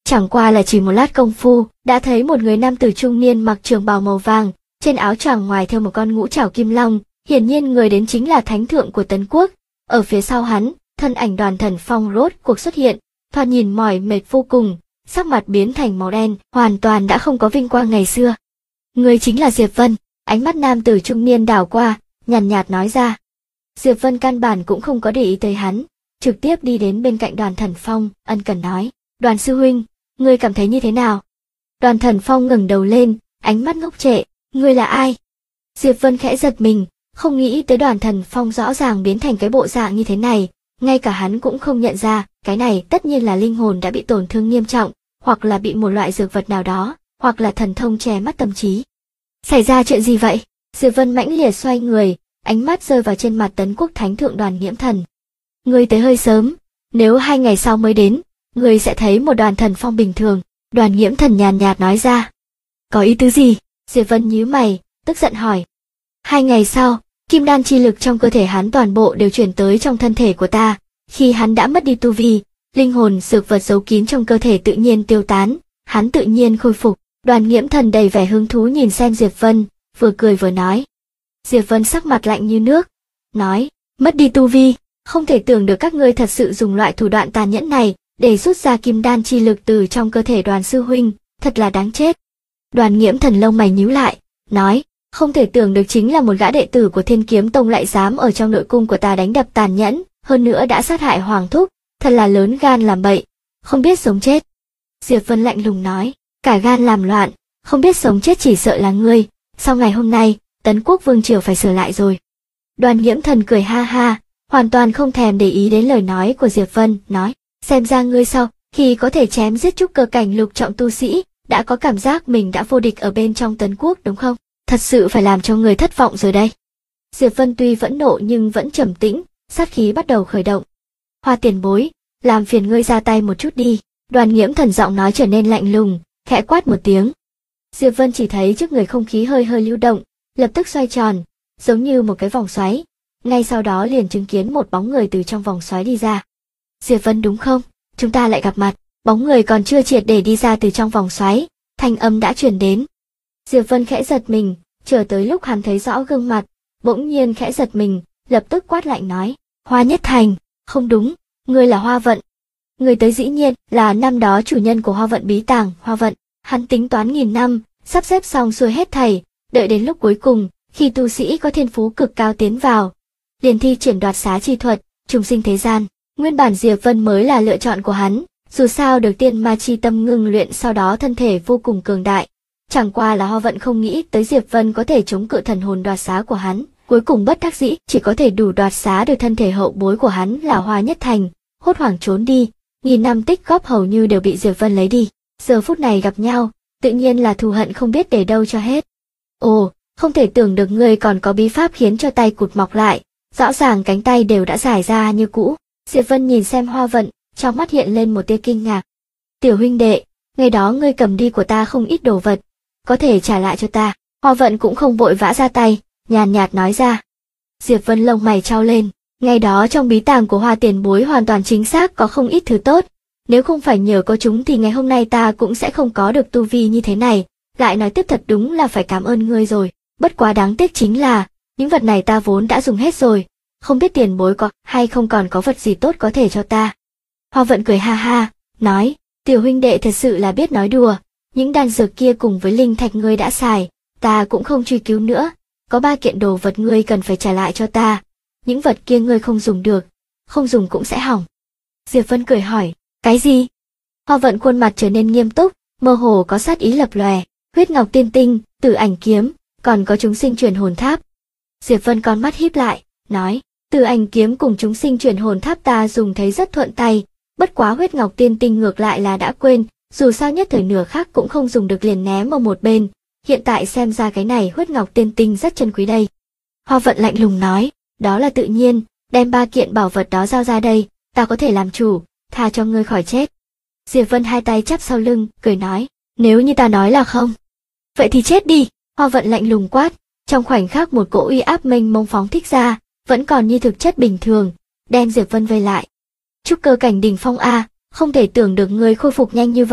Chẳng qua là chỉ một lát công phu, đã thấy một người nam tử trung niên mặc trường bào màu vàng, trên áo choàng ngoài theo một con ngũ trảo kim long, hiển nhiên người đến chính là thánh thượng của Tấn Quốc. Ở phía sau hắn, thân ảnh Đoàn Thần Phong rốt cuộc xuất hiện, thoạt nhìn mỏi mệt vô cùng, sắc mặt biến thành màu đen, hoàn toàn đã không có vinh quang ngày xưa. Người chính là Diệp Vân. Ánh mắt nam tử trung niên đảo qua, nhàn nhạt nói ra. Diệp Vân căn bản cũng không có để ý tới hắn, trực tiếp đi đến bên cạnh Đoàn Thần Phong, ân cần nói, Đoàn sư huynh, ngươi cảm thấy như thế nào? Đoàn Thần Phong ngẩng đầu lên, ánh mắt ngốc trệ, ngươi là ai? Diệp Vân khẽ giật mình, không nghĩ tới Đoàn Thần Phong rõ ràng biến thành cái bộ dạng như thế này, ngay cả hắn cũng không nhận ra, cái này tất nhiên là linh hồn đã bị tổn thương nghiêm trọng, hoặc là bị một loại dược vật nào đó, hoặc là thần thông che mắt tâm trí. Xảy ra chuyện gì vậy? Diệp Vân mãnh liệt xoay người, ánh mắt rơi vào trên mặt Tấn Quốc Thánh Thượng Đoàn Nghiễm Thần. Ngươi tới hơi sớm, nếu 2 ngày sau mới đến, ngươi sẽ thấy một Đoàn Thần Phong bình thường. Đoàn Nghiễm Thần nhàn nhạt nói ra. Có ý tứ gì? Diệp Vân nhíu mày, tức giận hỏi. 2 ngày sau, kim đan chi lực trong cơ thể hắn toàn bộ đều chuyển tới trong thân thể của ta. Khi hắn đã mất đi tu vi, linh hồn dược vật giấu kín trong cơ thể tự nhiên tiêu tán, hắn tự nhiên khôi phục. Đoàn Nghiễm Thần đầy vẻ hứng thú nhìn xem Diệp Vân, vừa cười vừa nói. Diệp Vân sắc mặt lạnh như nước, nói, mất đi tu vi, không thể tưởng được các ngươi thật sự dùng loại thủ đoạn tàn nhẫn này để rút ra kim đan chi lực từ trong cơ thể Đoàn sư huynh, thật là đáng chết. Đoàn Nghiễm Thần lông mày nhíu lại, nói, không thể tưởng được chính là một gã đệ tử của Thiên Kiếm Tông lại dám ở trong nội cung của ta đánh đập tàn nhẫn, hơn nữa đã sát hại Hoàng thúc, thật là lớn gan làm bậy, không biết sống chết. Diệp Vân lạnh lùng nói, cả gan làm loạn, không biết sống chết chỉ sợ là ngươi, sau ngày hôm nay, Tấn Quốc vương triều phải sửa lại rồi. Đoàn Nghiễm Thần cười ha ha, hoàn toàn không thèm để ý đến lời nói của Diệp Vân, nói, xem ra ngươi sau khi có thể chém giết trúc cơ cảnh lục trọng tu sĩ, đã có cảm giác mình đã vô địch ở bên trong Tấn Quốc đúng không? Thật sự phải làm cho người thất vọng rồi đây. Diệp Vân tuy vẫn nộ nhưng vẫn trầm tĩnh, sát khí bắt đầu khởi động. Hoa tiền bối, làm phiền ngươi ra tay một chút đi. Đoàn Nghiễm Thần giọng nói trở nên lạnh lùng, khẽ quát một tiếng. Diệp Vân chỉ thấy trước người không khí hơi hơi lưu động, lập tức xoay tròn, giống như một cái vòng xoáy. Ngay sau đó liền chứng kiến một bóng người từ trong vòng xoáy đi ra. Diệp Vân đúng không? Chúng ta lại gặp mặt. Bóng người còn chưa triệt để đi ra từ trong vòng xoáy, thanh âm đã truyền đến. Diệp Vân khẽ giật mình, chờ tới lúc hắn thấy rõ gương mặt, bỗng nhiên khẽ giật mình, lập tức quát lạnh nói, Hoa Nhất Thành, không đúng, ngươi là Hoa Vận. Người tới dĩ nhiên là năm đó chủ nhân của Hoa Vận bí tàng, Hoa Vận. Hắn tính toán nghìn năm, sắp xếp xong xuôi hết thảy, đợi đến lúc cuối cùng, khi tu sĩ có thiên phú cực cao tiến vào, liền thi triển đoạt xá chi thuật, trùng sinh thế gian. Nguyên bản Diệp Vân mới là lựa chọn của hắn, dù sao được tiên ma chi tâm ngưng luyện sau đó thân thể vô cùng cường đại. Chẳng qua là Hoa Vận không nghĩ tới Diệp Vân có thể chống cự thần hồn đoạt xá của hắn, cuối cùng bất đắc dĩ chỉ có thể đủ đoạt xá được thân thể hậu bối của hắn là Hoa Nhất Thành, hốt hoảng trốn đi, nghìn năm tích góp hầu như đều bị Diệp Vân lấy đi. Giờ phút này gặp nhau, tự nhiên là thù hận không biết để đâu cho hết. Ồ, không thể tưởng được ngươi còn có bí pháp khiến cho tay cụt mọc lại, rõ ràng cánh tay đều đã giải ra như cũ. Diệp Vân nhìn xem Hoa Vận, trong mắt hiện lên một tia kinh ngạc. Tiểu huynh đệ, ngày đó ngươi cầm đi của ta không ít đồ vật, có thể trả lại cho ta. Hoa Vận cũng không vội vã ra tay, nhàn nhạt nói ra. Diệp Vân lông mày chau lên, ngày đó trong bí tàng của Hoa tiền bối hoàn toàn chính xác có không ít thứ tốt. Nếu không phải nhờ có chúng thì ngày hôm nay ta cũng sẽ không có được tu vi như thế này, lại nói tiếp thật đúng là phải cảm ơn ngươi rồi, bất quá đáng tiếc chính là, những vật này ta vốn đã dùng hết rồi, không biết tiền bối có hay không còn có vật gì tốt có thể cho ta. Hoa Vận cười ha ha, nói, tiểu huynh đệ thật sự là biết nói đùa, những đan dược kia cùng với linh thạch ngươi đã xài, ta cũng không truy cứu nữa, có 3 kiện đồ vật ngươi cần phải trả lại cho ta, những vật kia ngươi không dùng được, không dùng cũng sẽ hỏng. Diệp Vân cười hỏi, cái gì? Hoa Vận khuôn mặt trở nên nghiêm túc, mơ hồ có sát ý lập lòe, huyết ngọc tiên tinh, tử ảnh kiếm, còn có chúng sinh truyền hồn tháp. Diệp Vân con mắt híp lại, nói, tử ảnh kiếm cùng chúng sinh truyền hồn tháp ta dùng thấy rất thuận tay, bất quá huyết ngọc tiên tinh ngược lại là đã quên, dù sao nhất thời nửa khác cũng không dùng được liền ném ở một bên, hiện tại xem ra cái này huyết ngọc tiên tinh rất chân quý đây. Hoa Vận lạnh lùng nói, đó là tự nhiên, đem 3 kiện bảo vật đó giao ra đây, ta có thể làm chủ, tha cho ngươi khỏi chết. Diệp Vân hai tay chắp sau lưng, cười nói, nếu như ta nói là không, vậy thì chết đi. Hoa Vận lạnh lùng quát, trong khoảnh khắc một cỗ uy áp mênh mông phóng thích ra, vẫn còn như thực chất bình thường, đem Diệp Vân vây lại. Trúc cơ cảnh đỉnh phong a, không thể tưởng được ngươi khôi phục nhanh như vậy,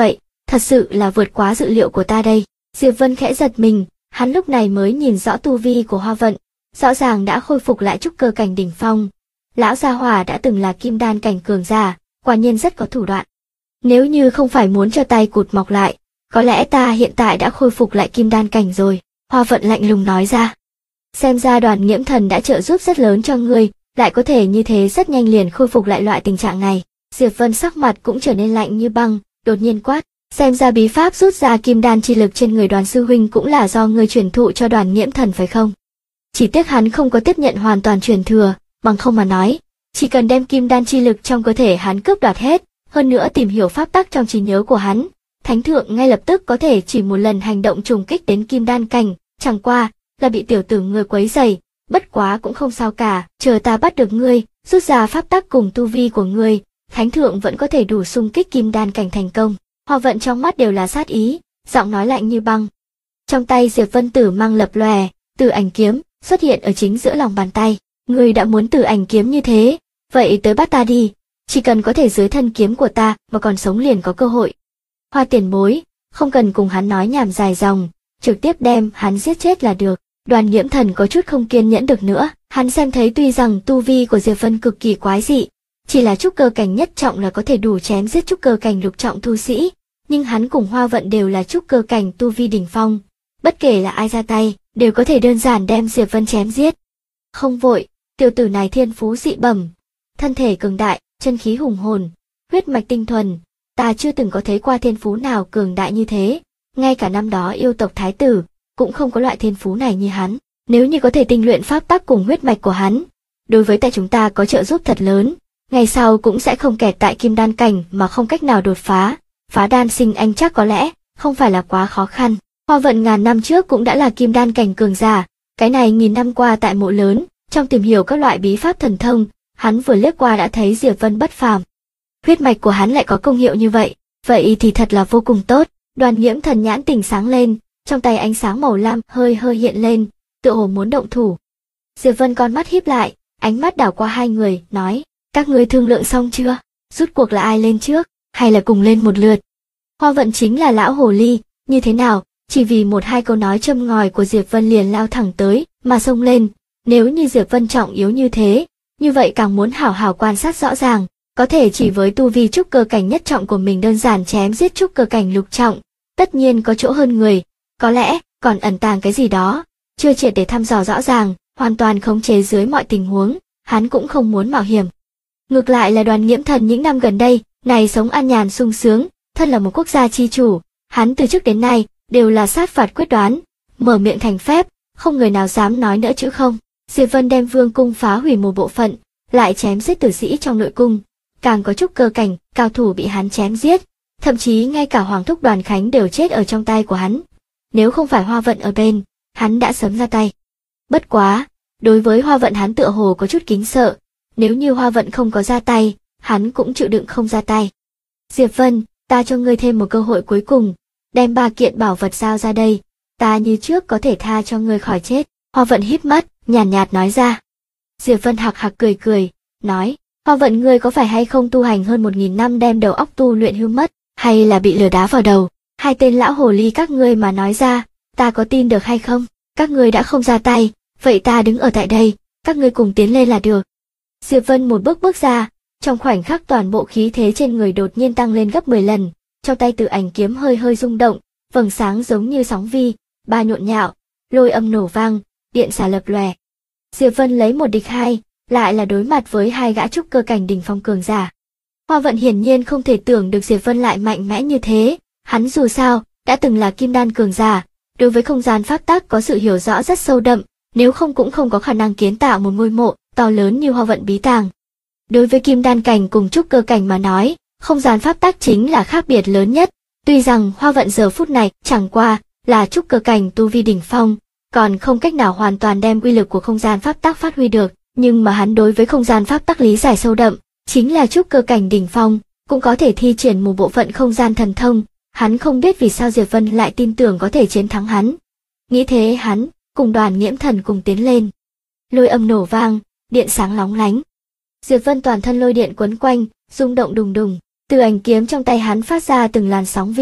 thật sự là vượt quá dự liệu của ta đây. Diệp Vân khẽ giật mình, hắn lúc này mới nhìn rõ tu vi của Hoa Vận, rõ ràng đã khôi phục lại trúc cơ cảnh đỉnh phong. Lão gia hỏa đã từng là kim đan cảnh cường giả, quả nhiên rất có thủ đoạn. Nếu như không phải muốn cho tay cụt mọc lại, có lẽ ta hiện tại đã khôi phục lại kim đan cảnh rồi, Hoa Vận lạnh lùng nói ra. Xem ra Đoàn Nghiễm Thần đã trợ giúp rất lớn cho ngươi, lại có thể như thế rất nhanh liền khôi phục lại loại tình trạng này. Diệp Vân sắc mặt cũng trở nên lạnh như băng, đột nhiên quát, xem ra bí pháp rút ra kim đan chi lực trên người Đoàn sư huynh cũng là do ngươi truyền thụ cho Đoàn Nghiễm Thần phải không? Chỉ tiếc hắn không có tiếp nhận hoàn toàn truyền thừa, bằng không mà nói, chỉ cần đem kim đan chi lực trong cơ thể hắn cướp đoạt hết, hơn nữa tìm hiểu pháp tắc trong trí nhớ của hắn, Thánh thượng ngay lập tức có thể chỉ một lần hành động trùng kích đến kim đan cảnh, chẳng qua là bị tiểu tử ngươi quấy rầy, bất quá cũng không sao cả, chờ ta bắt được ngươi, rút ra pháp tắc cùng tu vi của ngươi, Thánh thượng vẫn có thể đủ xung kích kim đan cảnh thành công. Hoa Vận trong mắt đều là sát ý, giọng nói lạnh như băng. Trong tay Diệp Vân tử mang lập lòe, Tử Ảnh kiếm xuất hiện ở chính giữa lòng bàn tay. Ngươi đã muốn Tử Ảnh kiếm như thế, vậy tới bắt ta đi, chỉ cần có thể dưới thân kiếm của ta mà còn sống liền có cơ hội. Hoa tiền bối, không cần cùng hắn nói nhảm dài dòng, trực tiếp đem hắn giết chết là được. Đoàn Nghiễm Thần có chút không kiên nhẫn được nữa, hắn xem thấy tuy rằng tu vi của Diệp Vân cực kỳ quái dị, chỉ là trúc cơ cảnh nhất trọng là có thể đủ chém giết trúc cơ cảnh lục trọng tu sĩ, nhưng hắn cùng Hoa Vận đều là trúc cơ cảnh tu vi đỉnh phong, bất kể là ai ra tay, đều có thể đơn giản đem Diệp Vân chém giết. Không vội, tiểu tử này thiên phú dị bẩm, thân thể cường đại, chân khí hùng hồn, huyết mạch tinh thuần, ta chưa từng có thấy qua thiên phú nào cường đại như thế, ngay cả năm đó yêu tộc thái tử cũng không có loại thiên phú này như hắn. Nếu như có thể tinh luyện pháp tắc cùng huyết mạch của hắn, đối với tại chúng ta có trợ giúp thật lớn, ngày sau cũng sẽ không kẹt tại kim đan cảnh mà không cách nào đột phá, phá đan sinh anh chắc có lẽ không phải là quá khó khăn. Hoa Vận ngàn năm trước cũng đã là kim đan cảnh cường giả, cái này nghìn năm qua tại mộ lớn, trong tìm hiểu các loại bí pháp thần thông, hắn vừa liếc qua đã thấy Diệp Vân bất phàm. Huyết mạch của hắn lại có công hiệu như vậy, vậy thì thật là vô cùng tốt. Đoàn Nghiễm Thần nhãn tỉnh sáng lên, trong tay ánh sáng màu lam hơi hiện lên, tựa hồ muốn động thủ. Diệp Vân con mắt híp lại, ánh mắt đảo qua hai người, nói, các ngươi thương lượng xong chưa? Rút cuộc là ai lên trước, hay là cùng lên một lượt? Hoa Vận chính là lão hồ ly, như thế nào, chỉ vì một hai câu nói châm ngòi của Diệp Vân liền lao thẳng tới, mà xông lên. Nếu như Diệp Vân trọng yếu như thế, như vậy càng muốn hảo hảo quan sát rõ ràng, có thể chỉ với tu vi trúc cơ cảnh nhất trọng của mình đơn giản chém giết trúc cơ cảnh lục trọng, tất nhiên có chỗ hơn người, có lẽ còn ẩn tàng cái gì đó, chưa triệt để thăm dò rõ ràng, hoàn toàn khống chế dưới mọi tình huống, hắn cũng không muốn mạo hiểm. Ngược lại là Đoàn Nghiễm Thần những năm gần đây, này sống an nhàn sung sướng, thân là một quốc gia chi chủ, hắn từ trước đến nay đều là sát phạt quyết đoán, mở miệng thành phép, không người nào dám nói nữa chữ không. Diệp Vân đem vương cung phá hủy một bộ phận, lại chém giết tử sĩ trong nội cung, càng có trúc cơ cảnh cao thủ bị hắn chém giết, thậm chí ngay cả hoàng thúc Đoàn Khánh đều chết ở trong tay của hắn. Nếu không phải Hoa Vận ở bên, hắn đã sớm ra tay. Bất quá, đối với Hoa Vận hắn tựa hồ có chút kính sợ, nếu như Hoa Vận không có ra tay, hắn cũng chịu đựng không ra tay. Diệp Vân, ta cho ngươi thêm một cơ hội cuối cùng, đem 3 kiện bảo vật giao ra đây, ta như trước có thể tha cho ngươi khỏi chết. Hoa Vận híp mắt, nhàn nhạt nói ra. Diệp Vân hạc hạc cười, nói, Hoa Vận ngươi có phải hay không tu hành hơn 1000 năm đem đầu óc tu luyện hư mất, hay là bị lừa đá vào đầu? Hai tên lão hồ ly các ngươi mà nói ra, ta có tin được hay không? Các ngươi đã không ra tay, vậy ta đứng ở tại đây, các ngươi cùng tiến lên là được. Diệp Vân một bước ra, trong khoảnh khắc toàn bộ khí thế trên người đột nhiên tăng lên gấp 10 lần, trong tay Tử Ảnh kiếm hơi rung động, vầng sáng giống như sóng vi, ba nhộn nhạo, lôi âm nổ vang, điện xả lập lòe. Diệp Vân lấy một địch hai, lại là đối mặt với hai gã trúc cơ cảnh đỉnh phong cường giả. Hoa Vận hiển nhiên không thể tưởng được Diệp Vân lại mạnh mẽ như thế, hắn dù sao đã từng là kim đan cường giả, đối với không gian pháp tắc có sự hiểu rõ rất sâu đậm, nếu không cũng không có khả năng kiến tạo một ngôi mộ to lớn như Hoa Vận bí tàng. Đối với kim đan cảnh cùng trúc cơ cảnh mà nói, không gian pháp tắc chính là khác biệt lớn nhất. Tuy rằng Hoa Vận giờ phút này chẳng qua là trúc cơ cảnh tu vi đỉnh phong, còn không cách nào hoàn toàn đem uy lực của không gian pháp tắc phát huy được, nhưng mà hắn đối với không gian pháp tắc lý giải sâu đậm, chính là trúc cơ cảnh đỉnh phong, cũng có thể thi triển một bộ phận không gian thần thông. Hắn không biết vì sao Diệp Vân lại tin tưởng có thể chiến thắng hắn. Nghĩ thế hắn cùng Đoàn Nghiễm Thần cùng tiến lên. Lôi âm nổ vang, điện sáng lóng lánh. Diệp Vân toàn thân lôi điện quấn quanh, rung động đùng đùng. Tử Ảnh kiếm trong tay hắn phát ra từng làn sóng vi,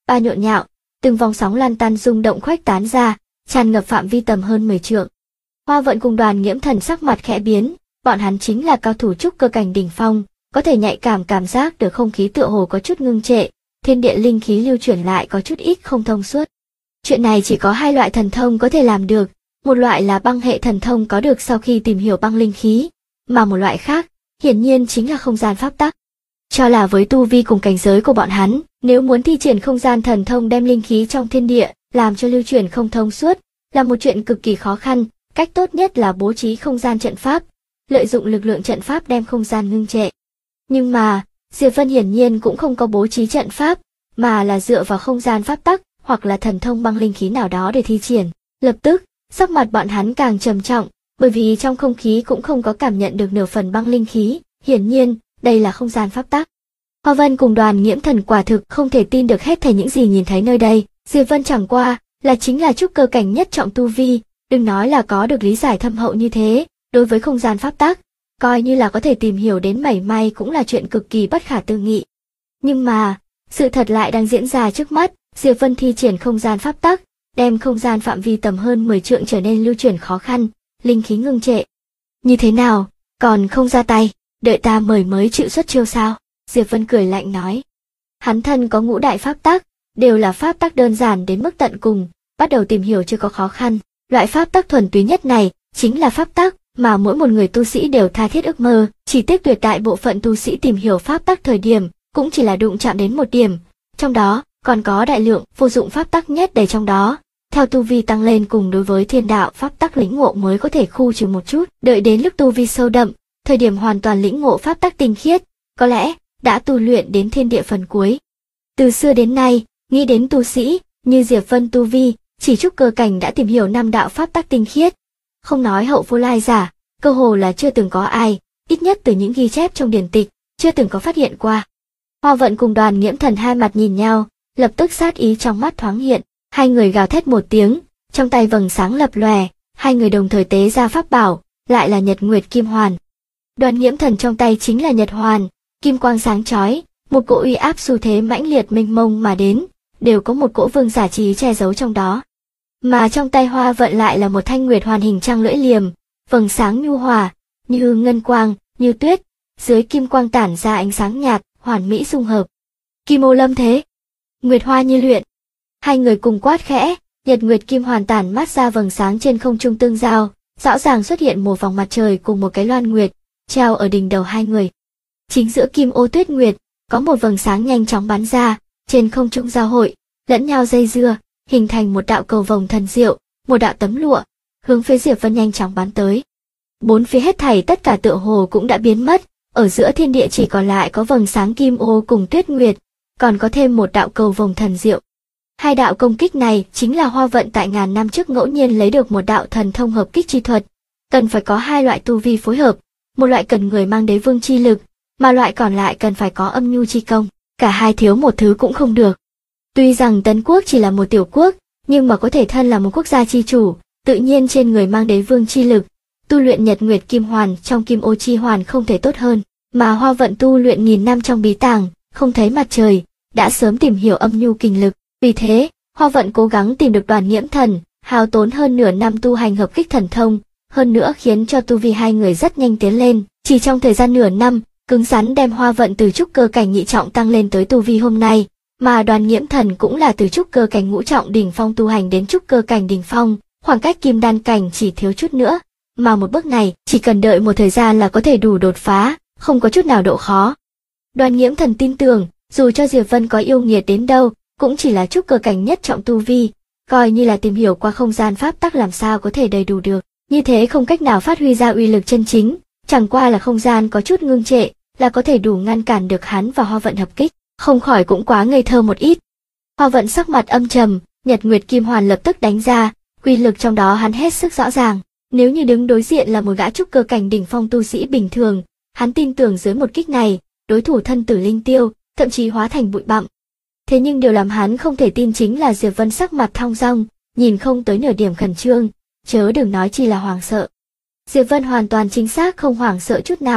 ba nhộn nhạo, từng vòng sóng lan tan rung động khuếch tán ra, tràn ngập phạm vi tầm hơn 10 trượng. Hoa Vận cùng Đoàn Nghiễm Thần sắc mặt khẽ biến, bọn hắn chính là cao thủ trúc cơ cảnh đỉnh phong, có thể nhạy cảm giác được không khí tựa hồ có chút ngưng trệ, thiên địa linh khí lưu chuyển lại có chút ít không thông suốt. Chuyện này chỉ có hai loại thần thông có thể làm được, một loại là băng hệ thần thông có được sau khi tìm hiểu băng linh khí, mà một loại khác, hiển nhiên chính là không gian pháp tắc. Cho là với tu vi cùng cảnh giới của bọn hắn, nếu muốn thi triển không gian thần thông đem linh khí trong thiên địa, làm cho lưu chuyển không thông suốt, là một chuyện cực kỳ khó khăn, cách tốt nhất là bố trí không gian trận pháp, lợi dụng lực lượng trận pháp đem không gian ngưng trệ. Nhưng mà, Diệp Vân hiển nhiên cũng không có bố trí trận pháp, mà là dựa vào không gian pháp tắc, hoặc là thần thông băng linh khí nào đó để thi triển. Lập tức, sắc mặt bọn hắn càng trầm trọng, bởi vì trong không khí cũng không có cảm nhận được nửa phần băng linh khí, hiển nhiên, đây là không gian pháp tắc. Hoa Vân cùng Đoàn Nghiễm Thần quả thực không thể tin được hết thảy những gì nhìn thấy nơi đây, Diệp Vân chẳng qua là chính là trúc cơ cảnh nhất trọng tu vi, đừng nói là có được lý giải thâm hậu như thế, đối với không gian pháp tắc, coi như là có thể tìm hiểu đến mảy may cũng là chuyện cực kỳ bất khả tư nghị. Nhưng mà, sự thật lại đang diễn ra trước mắt, Diệp Vân thi triển không gian pháp tắc, đem không gian phạm vi tầm hơn 10 trượng trở nên lưu chuyển khó khăn, linh khí ngưng trệ. Như thế nào, còn không ra tay, đợi ta mời mới chịu xuất chiêu sao? Diệp Vân cười lạnh nói. Hắn thân có ngũ đại pháp tắc, đều là pháp tắc đơn giản đến mức tận cùng, bắt đầu tìm hiểu chưa có khó khăn. Loại pháp tắc thuần túy nhất này, chính là pháp tắc mà mỗi một người tu sĩ đều tha thiết ước mơ, chỉ tiếc tuyệt đại bộ phận tu sĩ tìm hiểu pháp tắc thời điểm, cũng chỉ là đụng chạm đến một điểm, trong đó còn có đại lượng vô dụng pháp tắc nhét đầy trong đó. Theo tu vi tăng lên cùng đối với thiên đạo pháp tắc lĩnh ngộ mới có thể khu trừ một chút, đợi đến lúc tu vi sâu đậm, thời điểm hoàn toàn lĩnh ngộ pháp tắc tinh khiết, có lẽ đã tu luyện đến thiên địa phần cuối. Từ xưa đến nay, nghĩ đến tu sĩ như Diệp Vân tu vi, chỉ trúc cơ cảnh đã tìm hiểu năm đạo pháp tắc tinh khiết, không nói hậu vô lai giả, cơ hồ là chưa từng có ai, ít nhất từ những ghi chép trong điển tịch, chưa từng có phát hiện qua. Hoa Vận cùng Đoàn Nghiễm Thần hai mặt nhìn nhau, lập tức sát ý trong mắt thoáng hiện, hai người gào thét một tiếng, trong tay vầng sáng lập lòe, hai người đồng thời tế ra pháp bảo, lại là Nhật Nguyệt Kim Hoàn. Đoàn Nghiễm Thần trong tay chính là Nhật Hoàn, kim quang sáng chói, một cỗ uy áp xu thế mãnh liệt mênh mông mà đến, đều có một cỗ vương giả trí che giấu trong đó. Mà trong tay Hoa Vận lại là một thanh Nguyệt Hoàn hình trang lưỡi liềm, vầng sáng nhu hòa, như ngân quang, như tuyết, dưới kim quang tản ra ánh sáng nhạt, hoàn mỹ dung hợp. Kim ô lâm thế, Nguyệt Hoa như luyện. Hai người cùng quát khẽ, Nhật Nguyệt Kim Hoàn tản mát ra vầng sáng trên không trung tương giao, rõ ràng xuất hiện một vòng mặt trời cùng một cái loan nguyệt, treo ở đỉnh đầu hai người. Chính giữa Kim ô Tuyết Nguyệt, có một vầng sáng nhanh chóng bắn ra, trên không trung giao hội, lẫn nhau dây dưa, hình thành một đạo cầu vồng thần diệu, một đạo tấm lụa, hướng phía Diệp Vân nhanh chóng bắn tới. Bốn phía hết thảy tất cả tựa hồ cũng đã biến mất, ở giữa thiên địa chỉ còn lại có vầng sáng Kim ô cùng Tuyết Nguyệt, còn có thêm một đạo cầu vồng thần diệu. Hai đạo công kích này chính là Hoa Vận tại ngàn năm trước ngẫu nhiên lấy được một đạo thần thông hợp kích chi thuật, cần phải có hai loại tu vi phối hợp, một loại cần người mang đế vương chi lực, mà loại còn lại cần phải có âm nhu chi công, cả hai thiếu một thứ cũng không được. Tuy rằng Tấn Quốc chỉ là một tiểu quốc, nhưng mà có thể thân là một quốc gia chi chủ, tự nhiên trên người mang đế vương chi lực, tu luyện Nhật Nguyệt Kim Hoàn trong Kim ô chi hoàn không thể tốt hơn, mà Hoa Vận tu luyện nghìn năm trong bí tàng, không thấy mặt trời, đã sớm tìm hiểu âm nhu kình lực, vì thế, Hoa Vận cố gắng tìm được Đoàn Nghiễm Thần, hao tốn hơn nửa năm tu hành hợp kích thần thông, hơn nữa khiến cho tu vi hai người rất nhanh tiến lên, chỉ trong thời gian nửa năm, cứng rắn đem Hoa Vận từ trúc cơ cảnh nhị trọng tăng lên tới tu vi hôm nay, mà Đoàn Nghiễm Thần cũng là từ trúc cơ cảnh ngũ trọng đỉnh phong tu hành đến trúc cơ cảnh đỉnh phong, khoảng cách kim đan cảnh chỉ thiếu chút nữa, mà một bước này chỉ cần đợi một thời gian là có thể đủ đột phá, không có chút nào độ khó. Đoàn Nghiễm Thần tin tưởng, dù cho Diệp Vân có yêu nghiệt đến đâu, cũng chỉ là trúc cơ cảnh nhất trọng tu vi, coi như là tìm hiểu qua không gian pháp tắc làm sao có thể đầy đủ được, như thế không cách nào phát huy ra uy lực chân chính, chẳng qua là không gian có chút ngưng trệ, là có thể đủ ngăn cản được hắn và Hoa Vận hợp kích, không khỏi cũng quá ngây thơ một ít. Hoa Vận sắc mặt âm trầm, Nhật Nguyệt Kim Hoàn lập tức đánh ra, uy lực trong đó hắn hết sức rõ ràng, nếu như đứng đối diện là một gã trúc cơ cảnh đỉnh phong tu sĩ bình thường, hắn tin tưởng dưới một kích này, đối thủ thân tử linh tiêu, thậm chí hóa thành bụi bặm. Thế nhưng điều làm hắn không thể tin chính là Diệp Vân sắc mặt thong dong, nhìn không tới nửa điểm khẩn trương, chớ đừng nói chi là hoảng sợ. Diệp Vân hoàn toàn chính xác không hoảng sợ chút nào,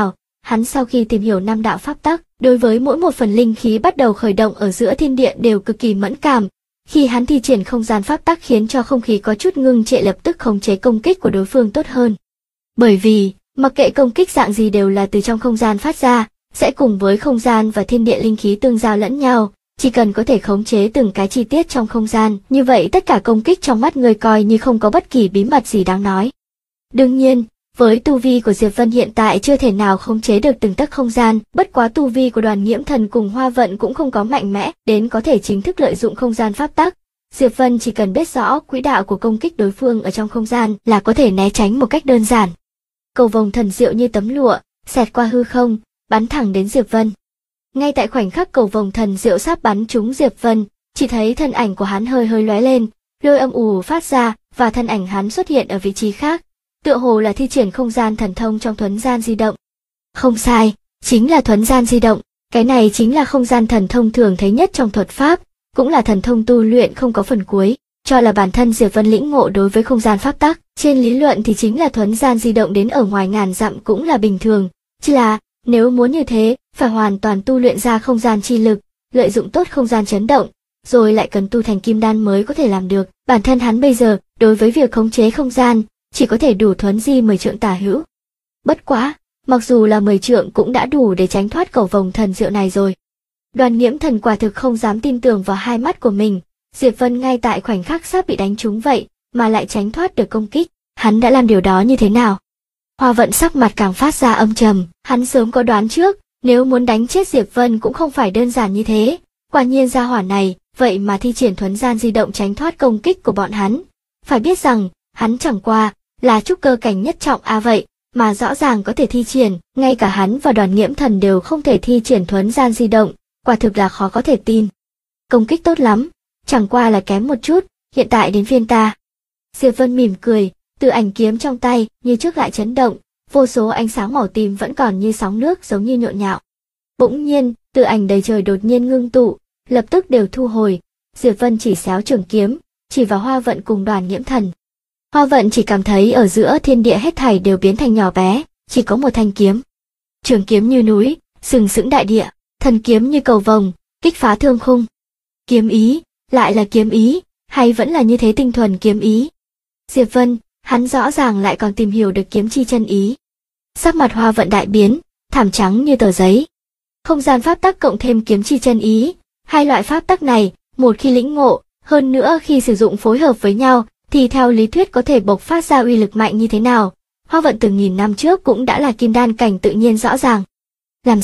Hắn sau khi tìm hiểu năm đạo pháp tắc, đối với mỗi một phần linh khí bắt đầu khởi động ở giữa thiên địa đều cực kỳ mẫn cảm. Khi hắn thi triển không gian pháp tắc khiến cho không khí có chút ngưng trệ, lập tức khống chế công kích của đối phương tốt hơn. Bởi vì, mặc kệ công kích dạng gì đều là từ trong không gian phát ra, sẽ cùng với không gian và thiên địa linh khí tương giao lẫn nhau, chỉ cần có thể khống chế từng cái chi tiết trong không gian, như vậy tất cả công kích trong mắt người coi như không có bất kỳ bí mật gì đáng nói. Đương nhiên, với tu vi của Diệp Vân hiện tại chưa thể nào khống chế được từng tấc không gian, bất quá tu vi của Đoàn Nhiễm Thần cùng Hoa Vận cũng không có mạnh mẽ đến có thể chính thức lợi dụng không gian pháp tắc. Diệp Vân chỉ cần biết rõ quỹ đạo của công kích đối phương ở trong không gian là có thể né tránh một cách đơn giản. Cầu vồng thần diệu như tấm lụa, xẹt qua hư không, bắn thẳng đến Diệp Vân. Ngay tại khoảnh khắc cầu vồng thần diệu sắp bắn trúng Diệp Vân, chỉ thấy thân ảnh của hắn hơi hơi lóe lên, lôi âm ù phát ra, và thân ảnh hắn xuất hiện ở vị trí khác, tựa hồ là thi triển không gian thần thông trong thuấn gian di động. Không sai, chính là thuấn gian di động, cái này chính là không gian thần thông thường thấy nhất trong thuật pháp, cũng là thần thông tu luyện không có phần cuối, cho là bản thân Diệp Vân lĩnh ngộ đối với không gian pháp tắc, trên lý luận thì chính là thuấn gian di động đến ở ngoài ngàn dặm cũng là bình thường, chỉ là nếu muốn như thế, phải hoàn toàn tu luyện ra không gian chi lực, lợi dụng tốt không gian chấn động, rồi lại cần tu thành kim đan mới có thể làm được. Bản thân hắn bây giờ, đối với việc khống chế không gian, chỉ có thể đủ thuấn di 10 trượng tả hữu. Bất quá, mặc dù là 10 trượng cũng đã đủ để tránh thoát cầu vồng thần diệu này rồi. Đoàn Nhiễm Thần quả thực không dám tin tưởng vào hai mắt của mình, Diệp Vân ngay tại khoảnh khắc sắp bị đánh trúng vậy, mà lại tránh thoát được công kích, hắn đã làm điều đó như thế nào? Hoa Vận sắc mặt càng phát ra âm trầm, hắn sớm có đoán trước, nếu muốn đánh chết Diệp Vân cũng không phải đơn giản như thế, quả nhiên gia hỏa này, vậy mà thi triển thuấn gian di động tránh thoát công kích của bọn hắn. Phải biết rằng, hắn chẳng qua là trúc cơ cảnh nhất trọng vậy, mà rõ ràng có thể thi triển, ngay cả hắn và Đoàn Nhiễm Thần đều không thể thi triển thuấn gian di động, quả thực là khó có thể tin. Công kích tốt lắm, chẳng qua là kém một chút, hiện tại đến phiên ta. Diệp Vân mỉm cười, từ ảnh kiếm trong tay như trước lại chấn động, vô số ánh sáng màu tím vẫn còn như sóng nước giống như nhộn nhạo. Bỗng nhiên, từ ảnh đầy trời đột nhiên ngưng tụ, lập tức đều thu hồi. Diệp Vân chỉ xéo trường kiếm, chỉ vào Hoa Vận cùng Đoàn Nhiễm Thần. Hoa Vận chỉ cảm thấy ở giữa thiên địa hết thảy đều biến thành nhỏ bé, chỉ có một thanh kiếm. Trường kiếm như núi, sừng sững đại địa, thần kiếm như cầu vồng, kích phá thương khung. Kiếm ý, lại là kiếm ý, hay vẫn là như thế tinh thuần kiếm ý? Diệp Vân, hắn rõ ràng lại còn tìm hiểu được kiếm chi chân ý. Sắc mặt Hoa Vận đại biến, thảm trắng như tờ giấy. Không gian pháp tắc cộng thêm kiếm chi chân ý, hai loại pháp tắc này, một khi lĩnh ngộ, hơn nữa khi sử dụng phối hợp với nhau, thì theo lý thuyết có thể bộc phát ra uy lực mạnh như thế nào. Hoa Vận từ nghìn năm trước cũng đã là kim đan cảnh tự nhiên rõ ràng. Làm